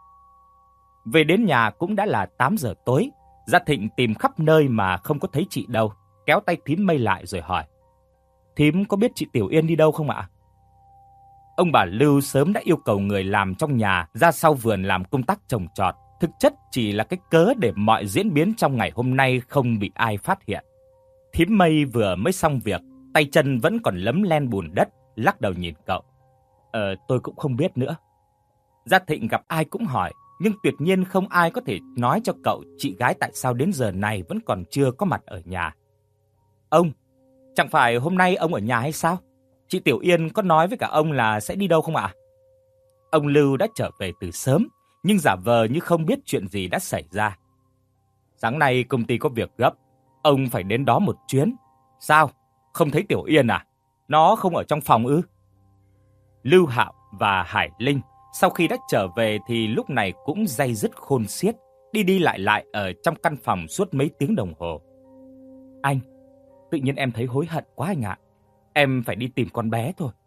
[SPEAKER 1] Về đến nhà cũng đã là tám giờ tối. Gia Thịnh tìm khắp nơi mà không có thấy chị đâu. Kéo tay thím Mây lại rồi hỏi: Thím có biết chị Tiểu Yên đi đâu không ạ? Ông bà Lưu sớm đã yêu cầu người làm trong nhà ra sau vườn làm công tác trồng trọt. Thực chất chỉ là cái cớ để mọi diễn biến trong ngày hôm nay không bị ai phát hiện. Thím Mây vừa mới xong việc, tay chân vẫn còn lấm len bùn đất, lắc đầu nhìn cậu. Ờ, tôi cũng không biết nữa. Gia Thịnh gặp ai cũng hỏi, nhưng tuyệt nhiên không ai có thể nói cho cậu chị gái tại sao đến giờ này vẫn còn chưa có mặt ở nhà. Ông, chẳng phải hôm nay ông ở nhà hay sao? Chị Tiểu Yên có nói với cả ông là sẽ đi đâu không ạ? Ông Lưu đã trở về từ sớm, nhưng giả vờ như không biết chuyện gì đã xảy ra. Sáng nay công ty có việc gấp, ông phải đến đó một chuyến. Sao? Không thấy Tiểu Yên à? Nó không ở trong phòng ư? Lưu Hạo và Hải Linh sau khi đã trở về thì lúc này cũng day dứt khôn xiết, đi đi lại lại ở trong căn phòng suốt mấy tiếng đồng hồ. Anh, tự nhiên em thấy hối hận quá anh ạ. Em phải đi tìm con bé thôi.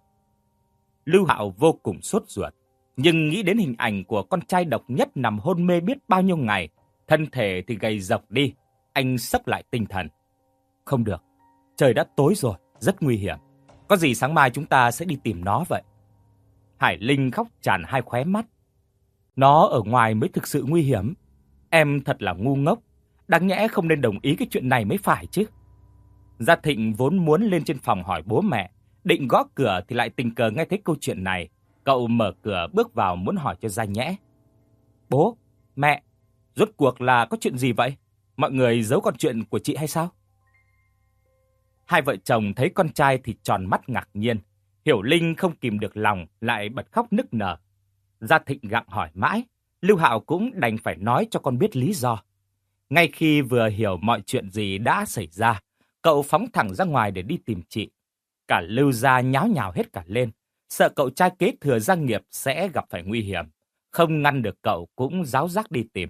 [SPEAKER 1] Lưu Hạo vô cùng sốt ruột, nhưng nghĩ đến hình ảnh của con trai độc nhất nằm hôn mê biết bao nhiêu ngày, thân thể thì gầy rộc đi, anh xốc lại tinh thần. Không được, trời đã tối rồi, rất nguy hiểm. Có gì sáng mai chúng ta sẽ đi tìm nó vậy. Hải Linh khóc tràn hai khóe mắt. Nó ở ngoài mới thực sự nguy hiểm. Em thật là ngu ngốc, đáng nhẽ không nên đồng ý cái chuyện này mới phải chứ. Gia Thịnh vốn muốn lên trên phòng hỏi bố mẹ, định gõ cửa thì lại tình cờ nghe thấy câu chuyện này. Cậu mở cửa bước vào muốn hỏi cho ra nhẽ. Bố, mẹ, rốt cuộc là có chuyện gì vậy? Mọi người giấu con chuyện của chị hay sao? Hai vợ chồng thấy con trai thì tròn mắt ngạc nhiên. Hiểu Linh không kìm được lòng, lại bật khóc nức nở. Gia Thịnh gặng hỏi mãi, Lưu Hạo cũng đành phải nói cho con biết lý do. Ngay khi vừa hiểu mọi chuyện gì đã xảy ra, cậu phóng thẳng ra ngoài để đi tìm chị. Cả Lưu gia nháo nhào hết cả lên, sợ cậu trai kế thừa gia nghiệp sẽ gặp phải nguy hiểm. Không ngăn được cậu cũng ráo rác đi tìm.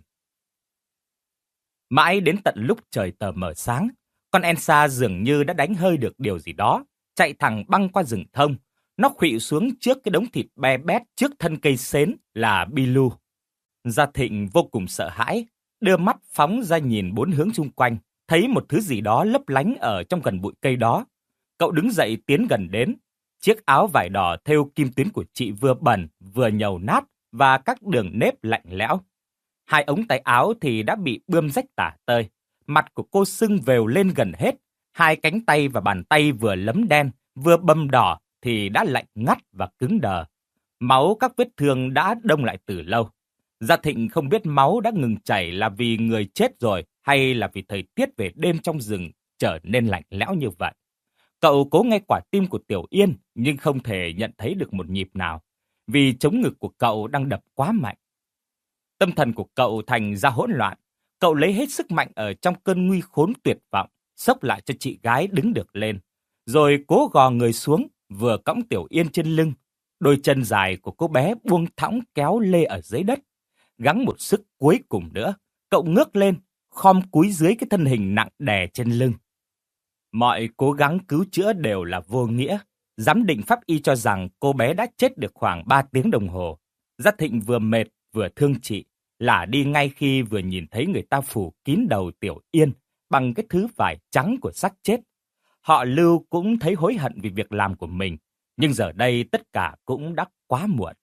[SPEAKER 1] Mãi đến tận lúc trời tờ mờ sáng, con Elsa dường như đã đánh hơi được điều gì đó, chạy thẳng băng qua rừng thông. Nó khuỵu xuống trước cái đống thịt be bét trước thân cây sến là Bilu. Gia Thịnh vô cùng sợ hãi, đưa mắt phóng ra nhìn bốn hướng xung quanh, thấy một thứ gì đó lấp lánh ở trong gần bụi cây đó. Cậu đứng dậy tiến gần đến. Chiếc áo vải đỏ thêu kim tuyến của chị vừa bẩn, vừa nhầu nát và các đường nếp lạnh lẽo. Hai ống tay áo thì đã bị bươm rách tả tơi. Mặt của cô sưng vèo lên gần hết. Hai cánh tay và bàn tay vừa lấm đen, vừa bầm đỏ thì đã lạnh ngắt và cứng đờ. Máu các vết thương đã đông lại từ lâu. Gia Thịnh không biết máu đã ngừng chảy là vì người chết rồi hay là vì thời tiết về đêm trong rừng trở nên lạnh lẽo như vậy. Cậu cố nghe quả tim của Tiểu Yên nhưng không thể nhận thấy được một nhịp nào, vì trống ngực của cậu đang đập quá mạnh. Tâm thần của cậu thành ra hỗn loạn. Cậu lấy hết sức mạnh ở trong cơn nguy khốn tuyệt vọng, xốc lại cho chị gái đứng được lên, rồi cố gò người xuống, vừa cõng Tiểu Yên trên lưng. Đôi chân dài của cô bé buông thõng kéo lê ở dưới đất. Gắng một sức cuối cùng nữa, cậu ngước lên, khom cúi dưới cái thân hình nặng đè trên lưng. Mọi cố gắng cứu chữa đều là vô nghĩa. Giám định pháp y cho rằng cô bé đã chết được khoảng ba tiếng đồng hồ. Gia Thịnh vừa mệt vừa thương chị, lả đi ngay khi vừa nhìn thấy người ta phủ kín đầu Tiểu Yên bằng cái thứ vải trắng của xác chết. Họ Lưu cũng thấy hối hận vì việc làm của mình, nhưng giờ đây tất cả cũng đã quá muộn.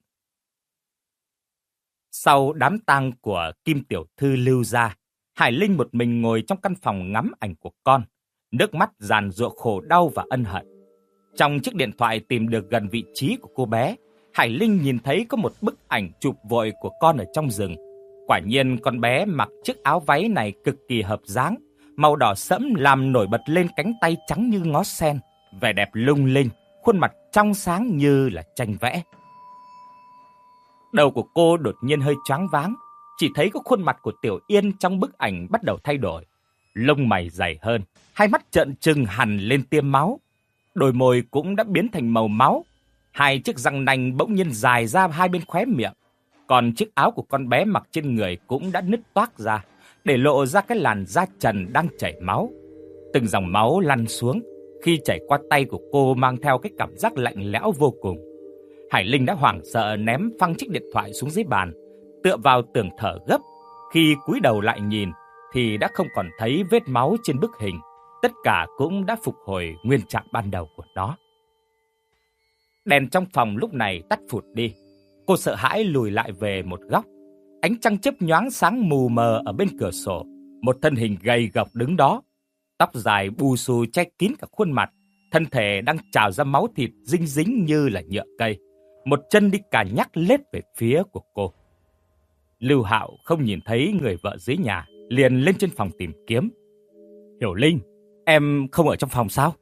[SPEAKER 1] Sau đám tang của Kim tiểu thư Lưu gia, Hải Linh một mình ngồi trong căn phòng ngắm ảnh của con, nước mắt giàn giụa khổ đau và ân hận. Trong chiếc điện thoại tìm được gần vị trí của cô bé, Hải Linh nhìn thấy có một bức ảnh chụp vội của con ở trong rừng. Quả nhiên con bé mặc chiếc áo váy này cực kỳ hợp dáng, màu đỏ sẫm làm nổi bật lên cánh tay trắng như ngó sen, vẻ đẹp lung linh, khuôn mặt trong sáng như là tranh vẽ. Đầu của cô đột nhiên hơi choáng váng, chỉ thấy có khuôn mặt của Tiểu Yên trong bức ảnh bắt đầu thay đổi. Lông mày dày hơn, hai mắt trợn trừng hằn lên tia máu, đôi môi cũng đã biến thành màu máu, hai chiếc răng nanh bỗng nhiên dài ra hai bên khóe miệng, còn chiếc áo của con bé mặc trên người cũng đã nứt toác ra, để lộ ra cái làn da trần đang chảy máu. Từng dòng máu lăn xuống, khi chảy qua tay của cô mang theo cái cảm giác lạnh lẽo vô cùng. Hải Linh đã hoảng sợ ném phăng chiếc điện thoại xuống dưới bàn, tựa vào tường thở gấp. Khi cúi đầu lại nhìn thì đã không còn thấy vết máu trên bức hình, tất cả cũng đã phục hồi nguyên trạng ban đầu của nó. Đèn trong phòng lúc này tắt phụt đi. Cô sợ hãi lùi lại về một góc. Ánh trăng chớp nhoáng sáng mù mờ ở bên cửa sổ. Một thân hình gầy gộc đứng đó, tóc dài bù xù che kín cả khuôn mặt, thân thể đang trào ra máu thịt dinh dính như là nhựa cây. Một chân đi cà nhắc lết về phía của cô. Lưu Hạo không nhìn thấy người vợ dưới nhà, liền lên trên phòng tìm kiếm. Hiểu Linh, em không ở trong phòng sao?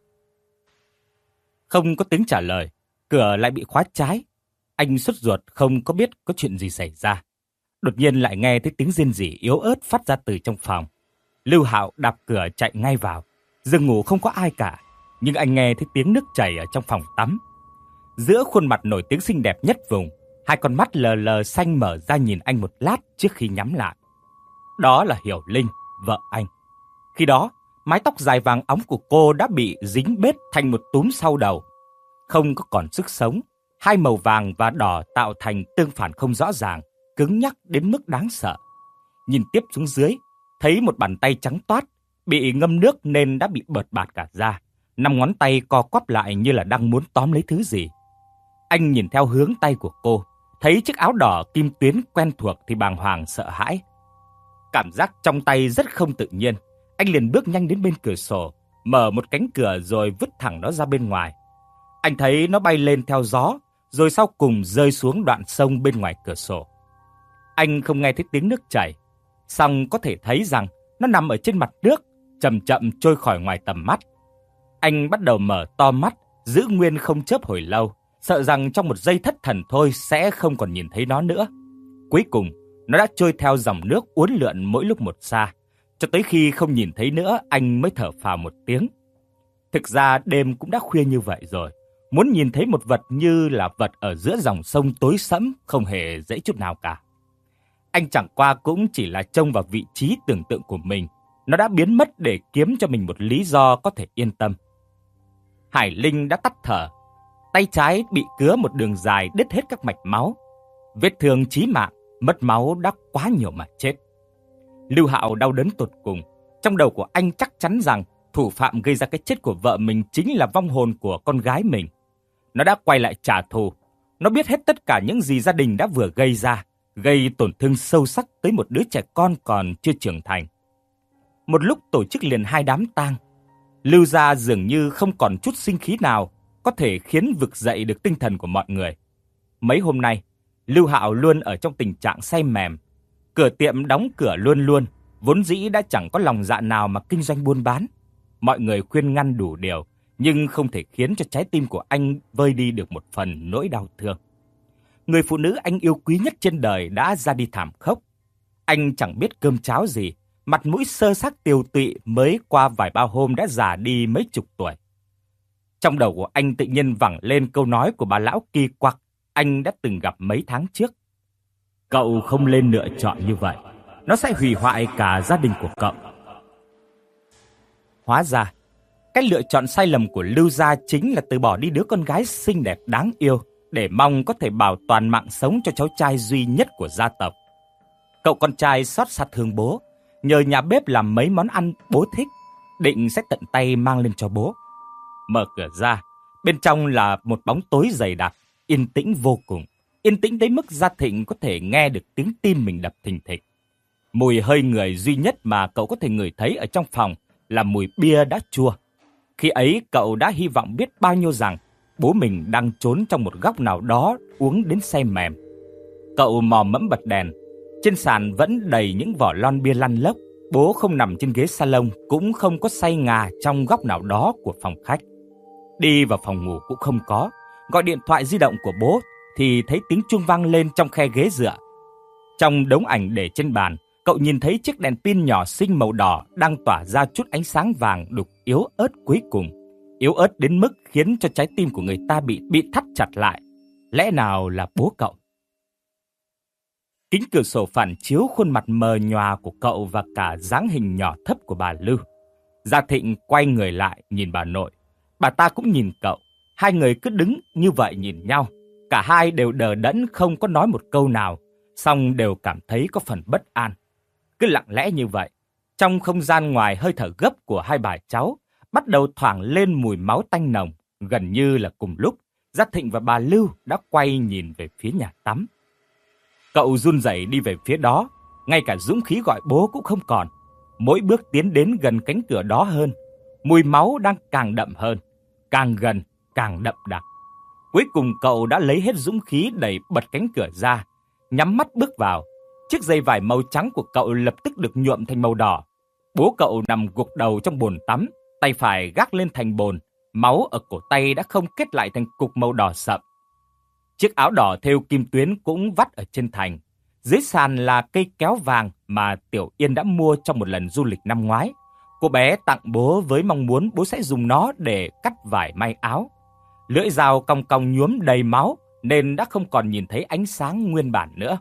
[SPEAKER 1] Không có tiếng trả lời, cửa lại bị khóa trái. Anh sốt ruột không có biết có chuyện gì xảy ra. Đột nhiên lại nghe thấy tiếng rên rỉ yếu ớt phát ra từ trong phòng. Lưu Hạo đạp cửa chạy ngay vào. Giường ngủ không có ai cả, nhưng anh nghe thấy tiếng nước chảy ở trong phòng tắm. Giữa khuôn mặt nổi tiếng xinh đẹp nhất vùng, hai con mắt lờ lờ xanh mở ra nhìn anh một lát trước khi nhắm lại. Đó là Hiểu Linh, vợ anh. Khi đó, mái tóc dài vàng óng của cô đã bị dính bết thành một túm sau đầu, không có còn sức sống. Hai màu vàng và đỏ tạo thành tương phản không rõ ràng, cứng nhắc đến mức đáng sợ. Nhìn tiếp xuống dưới, thấy một bàn tay trắng toát, bị ngâm nước nên đã bị bợt bạt cả da. Năm ngón tay co quắp lại như là đang muốn tóm lấy thứ gì. Anh nhìn theo hướng tay của cô, thấy chiếc áo đỏ kim tuyến quen thuộc thì bàng hoàng sợ hãi. Cảm giác trong tay rất không tự nhiên, anh liền bước nhanh đến bên cửa sổ, mở một cánh cửa rồi vứt thẳng nó ra bên ngoài. Anh thấy nó bay lên theo gió, rồi sau cùng rơi xuống đoạn sông bên ngoài cửa sổ. Anh không nghe thấy tiếng nước chảy, song có thể thấy rằng nó nằm ở trên mặt nước, chậm chậm trôi khỏi ngoài tầm mắt. Anh bắt đầu mở to mắt, giữ nguyên không chớp hồi lâu, sợ rằng trong một giây thất thần thôi sẽ không còn nhìn thấy nó nữa. Cuối cùng, nó đã trôi theo dòng nước uốn lượn mỗi lúc một xa, cho tới khi không nhìn thấy nữa anh mới thở phào một tiếng. Thực ra đêm cũng đã khuya như vậy rồi, muốn nhìn thấy một vật như là vật ở giữa dòng sông tối sẫm không hề dễ chút nào cả. Anh chẳng qua cũng chỉ là trông vào vị trí tưởng tượng của mình, nó đã biến mất để kiếm cho mình một lý do có thể yên tâm. Hải Linh đã tắt thở, tay trái bị cứa một đường dài đứt hết các mạch máu. Vết thương chí mạng, mất máu đã quá nhiều mà chết. Lưu Hạo đau đớn tột cùng, trong đầu của anh chắc chắn rằng thủ phạm gây ra cái chết của vợ mình chính là vong hồn của con gái mình. Nó đã quay lại trả thù, nó biết hết tất cả những gì gia đình đã vừa gây ra, gây tổn thương sâu sắc tới một đứa trẻ con còn chưa trưởng thành. Một lúc tổ chức liền hai đám tang, Lưu gia dường như không còn chút sinh khí nào có thể khiến vực dậy được tinh thần của mọi người. Mấy hôm nay, Lưu Hạo luôn ở trong tình trạng say mềm. Cửa tiệm đóng cửa luôn luôn, vốn dĩ đã chẳng có lòng dạ nào mà kinh doanh buôn bán. Mọi người khuyên ngăn đủ điều, nhưng không thể khiến cho trái tim của anh vơi đi được một phần nỗi đau thương. Người phụ nữ anh yêu quý nhất trên đời đã ra đi thảm khốc. Anh chẳng biết cơm cháo gì, mặt mũi sơ xác tiều tụy mới qua vài ba hôm đã già đi mấy chục tuổi. Trong đầu của anh tự nhiên vẳng lên câu nói của bà lão kỳ quặc anh đã từng gặp mấy tháng trước. Cậu không nên lựa chọn như vậy, nó sẽ hủy hoại cả gia đình của cậu. Hóa ra, cái lựa chọn sai lầm của Lưu gia chính là từ bỏ đi đứa con gái xinh đẹp đáng yêu để mong có thể bảo toàn mạng sống cho cháu trai duy nhất của gia tộc. Cậu con trai xót xa thương bố, nhờ nhà bếp làm mấy món ăn bố thích, định sẽ tận tay mang lên cho bố. Mở cửa ra, bên trong là một bóng tối dày đặc, yên tĩnh vô cùng, yên tĩnh đến mức Gia Thịnh có thể nghe được tiếng tim mình đập thình thịch. Mùi hơi người duy nhất mà cậu có thể ngửi thấy ở trong phòng là mùi bia đã chua. Khi ấy cậu đã hy vọng biết bao nhiêu rằng bố mình đang trốn trong một góc nào đó uống đến say mềm. Cậu mò mẫm bật đèn. Trên sàn vẫn đầy những vỏ lon bia lăn lóc. Bố không nằm trên ghế salon, cũng không có say ngà trong góc nào đó của phòng khách. Đi vào phòng ngủ cũng không có. Gọi điện thoại di động của bố thì thấy tiếng chuông vang lên trong khe ghế dựa. Trong đống ảnh để trên bàn, cậu nhìn thấy chiếc đèn pin nhỏ xinh màu đỏ đang tỏa ra chút ánh sáng vàng đục yếu ớt cuối cùng. Yếu ớt đến mức khiến cho trái tim của người ta bị bị thắt chặt lại. Lẽ nào là bố cậu? Kính cửa sổ phản chiếu khuôn mặt mờ nhòa của cậu và cả dáng hình nhỏ thấp của bà Lưu. Gia Thịnh quay người lại nhìn bà nội. Bà ta cũng nhìn cậu. Hai người cứ đứng như vậy nhìn nhau. Cả hai đều đờ đẫn không có nói một câu nào, song đều cảm thấy có phần bất an. Cứ lặng lẽ như vậy, trong không gian ngoài hơi thở gấp của hai bà cháu, bắt đầu thoảng lên mùi máu tanh nồng. Gần như là cùng lúc, Gia Thịnh và bà Lưu đã quay nhìn về phía nhà tắm. Cậu run rẩy đi về phía đó, ngay cả dũng khí gọi bố cũng không còn. Mỗi bước tiến đến gần cánh cửa đó hơn, mùi máu đang càng đậm hơn, càng gần càng đậm đặc. Cuối cùng cậu đã lấy hết dũng khí đẩy bật cánh cửa ra, nhắm mắt bước vào. Chiếc dây vải màu trắng của cậu lập tức được nhuộm thành màu đỏ. Bố cậu nằm gục đầu trong bồn tắm, tay phải gác lên thành bồn, máu ở cổ tay đã không kết lại thành cục màu đỏ sậm. Chiếc áo đỏ thêu kim tuyến cũng vắt ở trên thành. Dưới sàn là cây kéo vàng mà Tiểu Yên đã mua trong một lần du lịch năm ngoái. Cô bé tặng bố với mong muốn bố sẽ dùng nó để cắt vải may áo. Lưỡi dao cong cong nhuốm đầy máu nên đã không còn nhìn thấy ánh sáng nguyên bản nữa.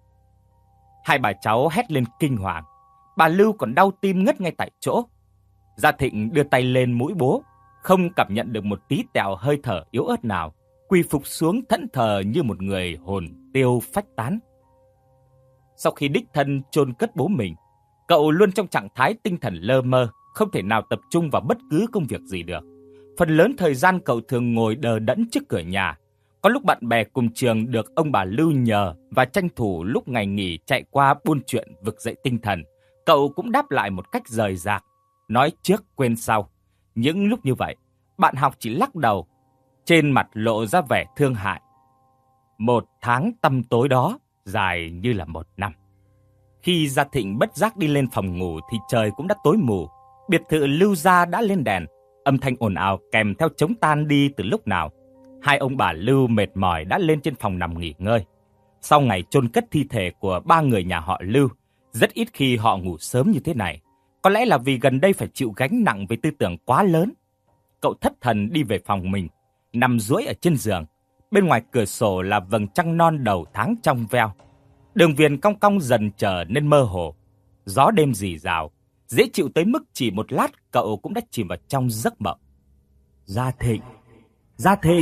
[SPEAKER 1] Hai bà cháu hét lên kinh hoàng. Bà Lưu còn đau tim ngất ngay tại chỗ. Gia Thịnh đưa tay lên mũi bố, không cảm nhận được một tí tẹo hơi thở yếu ớt nào, quỳ phục xuống thẫn thờ như một người hồn tiêu phách tán. Sau khi đích thân chôn cất bố mình, cậu luôn trong trạng thái tinh thần lơ mơ, không thể nào tập trung vào bất cứ công việc gì được. Phần lớn thời gian cậu thường ngồi đờ đẫn trước cửa nhà. Có lúc bạn bè cùng trường được ông bà Lưu nhờ và tranh thủ lúc ngày nghỉ chạy qua buôn chuyện vực dậy tinh thần. Cậu cũng đáp lại một cách rời rạc, nói trước quên sau. Những lúc như vậy, bạn học chỉ lắc đầu, trên mặt lộ ra vẻ thương hại. Một tháng tăm tối đó dài như là một năm. Khi Gia Thịnh bất giác đi lên phòng ngủ thì trời cũng đã tối mù. Biệt thự Lưu gia đã lên đèn, âm thanh ồn ào kèm theo trống tan đi từ lúc nào. Hai ông bà Lưu mệt mỏi đã lên trên phòng nằm nghỉ ngơi. Sau ngày chôn cất thi thể của ba người nhà họ Lưu, rất ít khi họ ngủ sớm như thế này. Có lẽ là vì gần đây phải chịu gánh nặng về tư tưởng quá lớn. Cậu thất thần đi về phòng mình, nằm duỗi ở trên giường. Bên ngoài cửa sổ là vầng trăng non đầu tháng trong veo. Đường viền cong cong dần trở nên mơ hồ. Gió đêm rì rào, dễ chịu tới mức chỉ một lát cậu cũng đã chìm vào trong giấc mộng. Gia Thịnh, Gia Thịnh.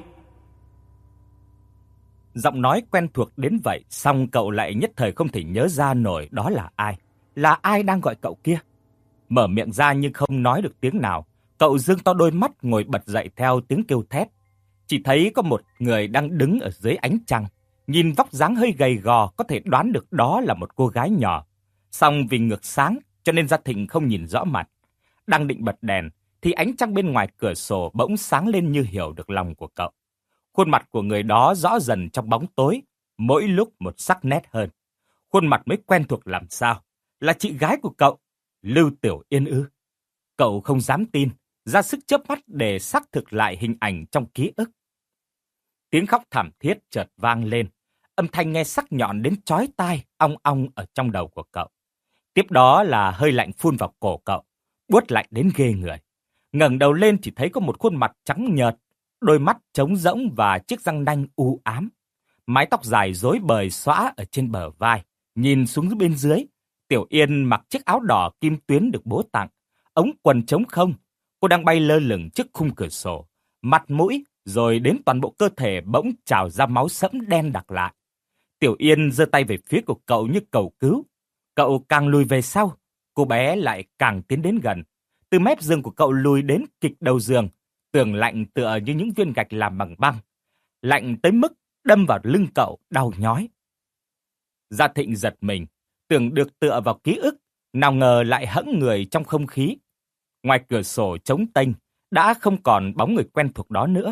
[SPEAKER 1] Giọng nói quen thuộc đến vậy, song cậu lại nhất thời không thể nhớ ra nổi đó là ai. Là ai đang gọi cậu kia? Mở miệng ra nhưng không nói được tiếng nào. Cậu dương to đôi mắt ngồi bật dậy theo tiếng kêu thét. Chỉ thấy có một người đang đứng ở dưới ánh trăng. Nhìn vóc dáng hơi gầy gò có thể đoán được đó là một cô gái nhỏ. Song vì ngược sáng cho nên Gia Thịnh không nhìn rõ mặt. Đang định bật đèn thì ánh trăng bên ngoài cửa sổ bỗng sáng lên như hiểu được lòng của cậu. Khuôn mặt của người đó rõ dần trong bóng tối, mỗi lúc một sắc nét hơn. Khuôn mặt mới quen thuộc làm sao. Là chị gái của cậu, Lưu Tiểu Yên ư? Cậu không dám tin, ra sức chớp mắt để xác thực lại hình ảnh trong ký ức. Tiếng khóc thảm thiết chợt vang lên, âm thanh nghe sắc nhọn đến chói tai, ong ong ở trong đầu của cậu. Tiếp đó là hơi lạnh phun vào cổ cậu, buốt lạnh đến ghê người. Ngẩng đầu lên chỉ thấy có một khuôn mặt trắng nhợt, đôi mắt trống rỗng và chiếc răng nanh u ám. Mái tóc dài rối bời xõa ở trên bờ vai, nhìn xuống bên dưới. Tiểu Yên mặc chiếc áo đỏ kim tuyến được bố tặng, ống quần trống không. Cô đang bay lơ lửng trước khung cửa sổ, mặt mũi rồi đến toàn bộ cơ thể bỗng trào ra máu sẫm đen đặc lại. Tiểu Yên giơ tay về phía của cậu như cầu cứu. Cậu càng lùi về sau, cô bé lại càng tiến đến gần. Từ mép giường của cậu lùi đến kịch đầu giường, tường lạnh tựa như những viên gạch làm bằng băng. Lạnh tới mức đâm vào lưng cậu đau nhói. Gia Thịnh giật mình, tưởng được tựa vào ký ức, nào ngờ lại hẫng người trong không khí. Ngoài cửa sổ trống tênh, đã không còn bóng người quen thuộc đó nữa.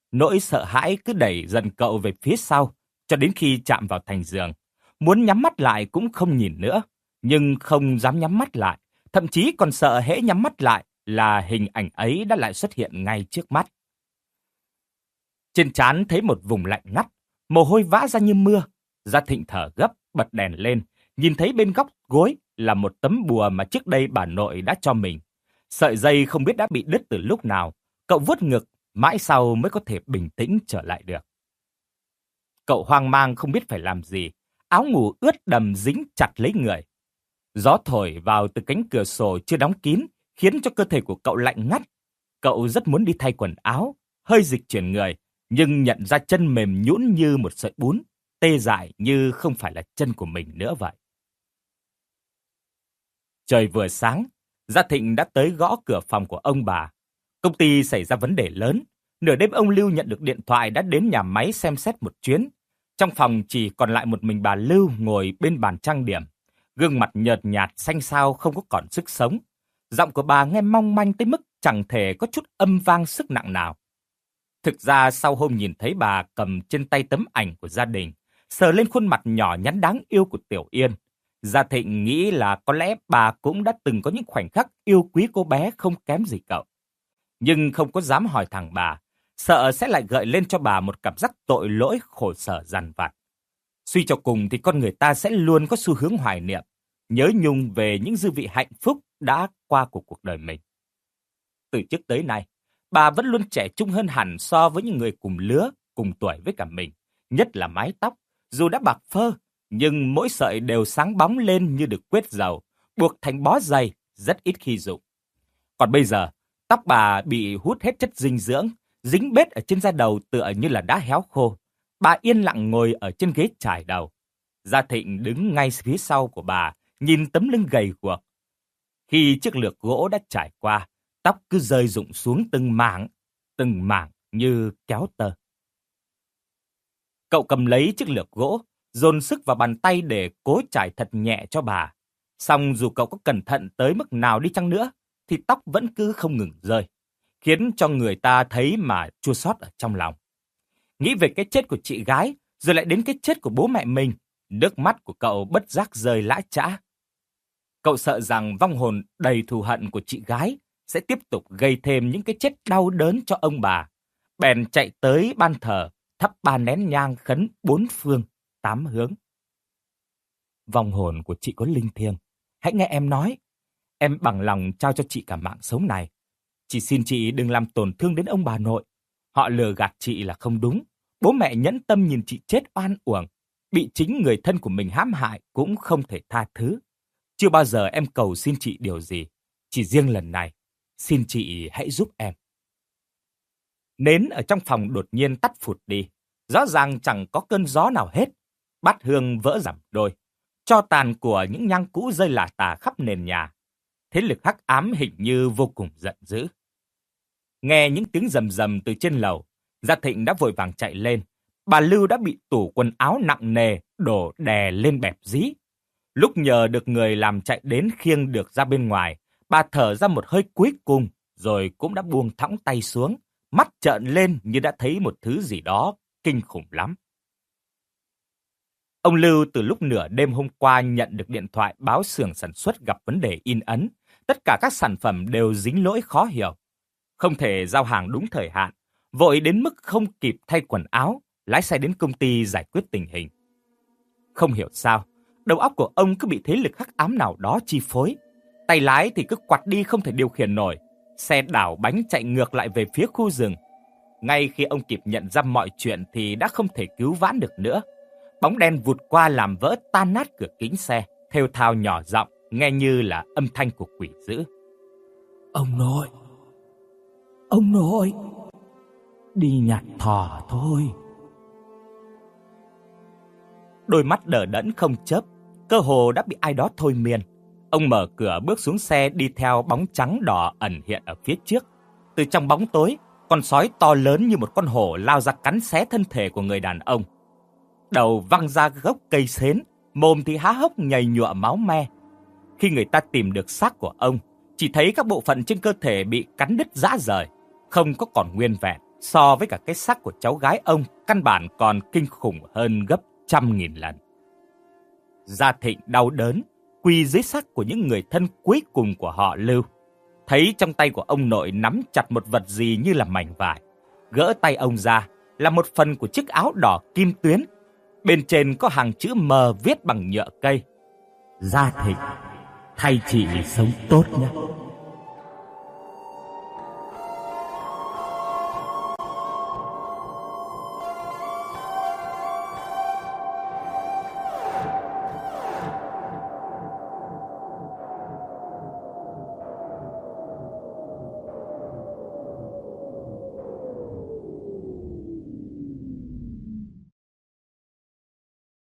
[SPEAKER 1] Nỗi sợ hãi cứ đẩy dần cậu về phía sau, cho đến khi chạm vào thành giường. Muốn nhắm mắt lại cũng không nhìn nữa, nhưng không dám nhắm mắt lại, thậm chí còn sợ hễ nhắm mắt lại là hình ảnh ấy đã lại xuất hiện ngay trước mắt. Trên trán thấy một vùng lạnh ngắt, mồ hôi vã ra như mưa. Gia Thịnh thở gấp, bật đèn lên, nhìn thấy bên góc gối là một tấm bùa mà trước đây bà nội đã cho mình. Sợi dây không biết đã bị đứt từ lúc nào, cậu vuốt ngực, mãi sau mới có thể bình tĩnh trở lại được. Cậu hoang mang không biết phải làm gì, áo ngủ ướt đầm dính chặt lấy người. Gió thổi vào từ cánh cửa sổ chưa đóng kín, khiến cho cơ thể của cậu lạnh ngắt. Cậu rất muốn đi thay quần áo, hơi dịch chuyển người, nhưng nhận ra chân mềm nhũn như một sợi bún, tê dại như không phải là chân của mình nữa vậy. Trời vừa sáng, Gia Thịnh đã tới gõ cửa phòng của ông bà. Công ty xảy ra vấn đề lớn. Nửa đêm ông Lưu nhận được điện thoại đã đến nhà máy xem xét một chuyến. Trong phòng chỉ còn lại một mình bà Lưu ngồi bên bàn trang điểm. Gương mặt nhợt nhạt xanh xao không có còn sức sống. Giọng của bà nghe mong manh tới mức chẳng thể có chút âm vang sức nặng nào. Thực ra sau hôm nhìn thấy bà cầm trên tay tấm ảnh của gia đình, sờ lên khuôn mặt nhỏ nhắn đáng yêu của Tiểu Yên, Gia Thịnh nghĩ là có lẽ bà cũng đã từng có những khoảnh khắc yêu quý cô bé không kém gì cậu. Nhưng không có dám hỏi thẳng bà, sợ sẽ lại gợi lên cho bà một cảm giác tội lỗi khổ sở dằn vặt. Suy cho cùng thì con người ta sẽ luôn có xu hướng hoài niệm, nhớ nhung về những dư vị hạnh phúc đã qua của cuộc đời mình. Từ trước tới nay, bà vẫn luôn trẻ trung hơn hẳn so với những người cùng lứa, cùng tuổi với cả mình, nhất là mái tóc, dù đã bạc phơ, nhưng mỗi sợi đều sáng bóng lên như được quết dầu, buộc thành bó dày, rất ít khi rụng. Còn bây giờ, tóc bà bị hút hết chất dinh dưỡng, dính bết ở trên da đầu tựa như là đã héo khô. Bà yên lặng ngồi ở trên ghế chải đầu. Gia Thịnh đứng ngay phía sau của bà, nhìn tấm lưng gầy guộc. Khi chiếc lược gỗ đã trải qua, tóc cứ rơi rụng xuống từng mảng, từng mảng như kéo tơ. Cậu cầm lấy chiếc lược gỗ, dồn sức vào bàn tay để cố trải thật nhẹ cho bà. Song dù cậu có cẩn thận tới mức nào đi chăng nữa, thì tóc vẫn cứ không ngừng rơi, khiến cho người ta thấy mà chua xót ở trong lòng. Nghĩ về cái chết của chị gái, rồi lại đến cái chết của bố mẹ mình, nước mắt của cậu bất giác rơi lã chã. Cậu sợ rằng vong hồn đầy thù hận của chị gái sẽ tiếp tục gây thêm những cái chết đau đớn cho ông bà. Bèn chạy tới ban thờ, thắp ba nén nhang khấn bốn phương, tám hướng. Vong hồn của chị có linh thiêng, hãy nghe em nói. Em bằng lòng trao cho chị cả mạng sống này. Chỉ xin chị đừng làm tổn thương đến ông bà nội. Họ lừa gạt chị là không đúng. Bố mẹ nhẫn tâm nhìn chị chết oan uổng. Bị chính người thân của mình hãm hại cũng không thể tha thứ. Chưa bao giờ em cầu xin chị điều gì. Chỉ riêng lần này, xin chị hãy giúp em. Nến ở trong phòng đột nhiên tắt phụt đi. Rõ ràng chẳng có cơn gió nào hết. Bát hương vỡ rằm đôi. Tro tàn của những nhang cũ rơi lả tả khắp nền nhà. Thế lực hắc ám hình như vô cùng giận dữ. Nghe những tiếng rầm rầm từ trên lầu, Gia Thịnh đã vội vàng chạy lên. Bà Lưu đã bị tủ quần áo nặng nề đổ đè lên bẹp dí. Lúc nhờ được người làm chạy đến khiêng được ra bên ngoài, bà thở ra một hơi cuối cùng rồi cũng đã buông thõng tay xuống, mắt trợn lên như đã thấy một thứ gì đó kinh khủng lắm. Ông Lưu từ lúc nửa đêm hôm qua nhận được điện thoại báo xưởng sản xuất gặp vấn đề in ấn. Tất cả các sản phẩm đều dính lỗi khó hiểu. Không thể giao hàng đúng thời hạn, vội đến mức không kịp thay quần áo, lái xe đến công ty giải quyết tình hình. Không hiểu sao, đầu óc của ông cứ bị thế lực hắc ám nào đó chi phối. Tay lái thì cứ quặt đi không thể điều khiển nổi. Xe đảo bánh chạy ngược lại về phía khu rừng. Ngay khi ông kịp nhận ra mọi chuyện thì đã không thể cứu vãn được nữa. Bóng đen vụt qua làm vỡ tan nát cửa kính xe, thều thào nhỏ giọng, nghe như là âm thanh của quỷ dữ. Ông nội! Ông nội! Đi nhặt thỏ thôi. Đôi mắt đờ đẫn không chớp, cơ hồ đã bị ai đó thôi miên. Ông mở cửa bước xuống xe đi theo bóng trắng đỏ ẩn hiện ở phía trước. Từ trong bóng tối, con sói to lớn như một con hổ lao ra cắn xé thân thể của người đàn ông. Đầu văng ra gốc cây sến, mồm thì há hốc nhầy nhụa máu me. Khi người ta tìm được xác của ông, chỉ thấy các bộ phận trên cơ thể bị cắn đứt rã rời, không có còn nguyên vẹn, so với cả cái xác của cháu gái ông căn bản còn kinh khủng hơn gấp trăm nghìn lần. Gia Thịnh đau đớn, quỳ dưới xác của những người thân cuối cùng của họ Lưu. Thấy trong tay của ông nội nắm chặt một vật gì như là mảnh vải. Gỡ tay ông ra là một phần của chiếc áo đỏ kim tuyến. Bên trên có hàng chữ mờ viết bằng nhựa cây. Gia Thịnh, thay chị sống tốt nhé.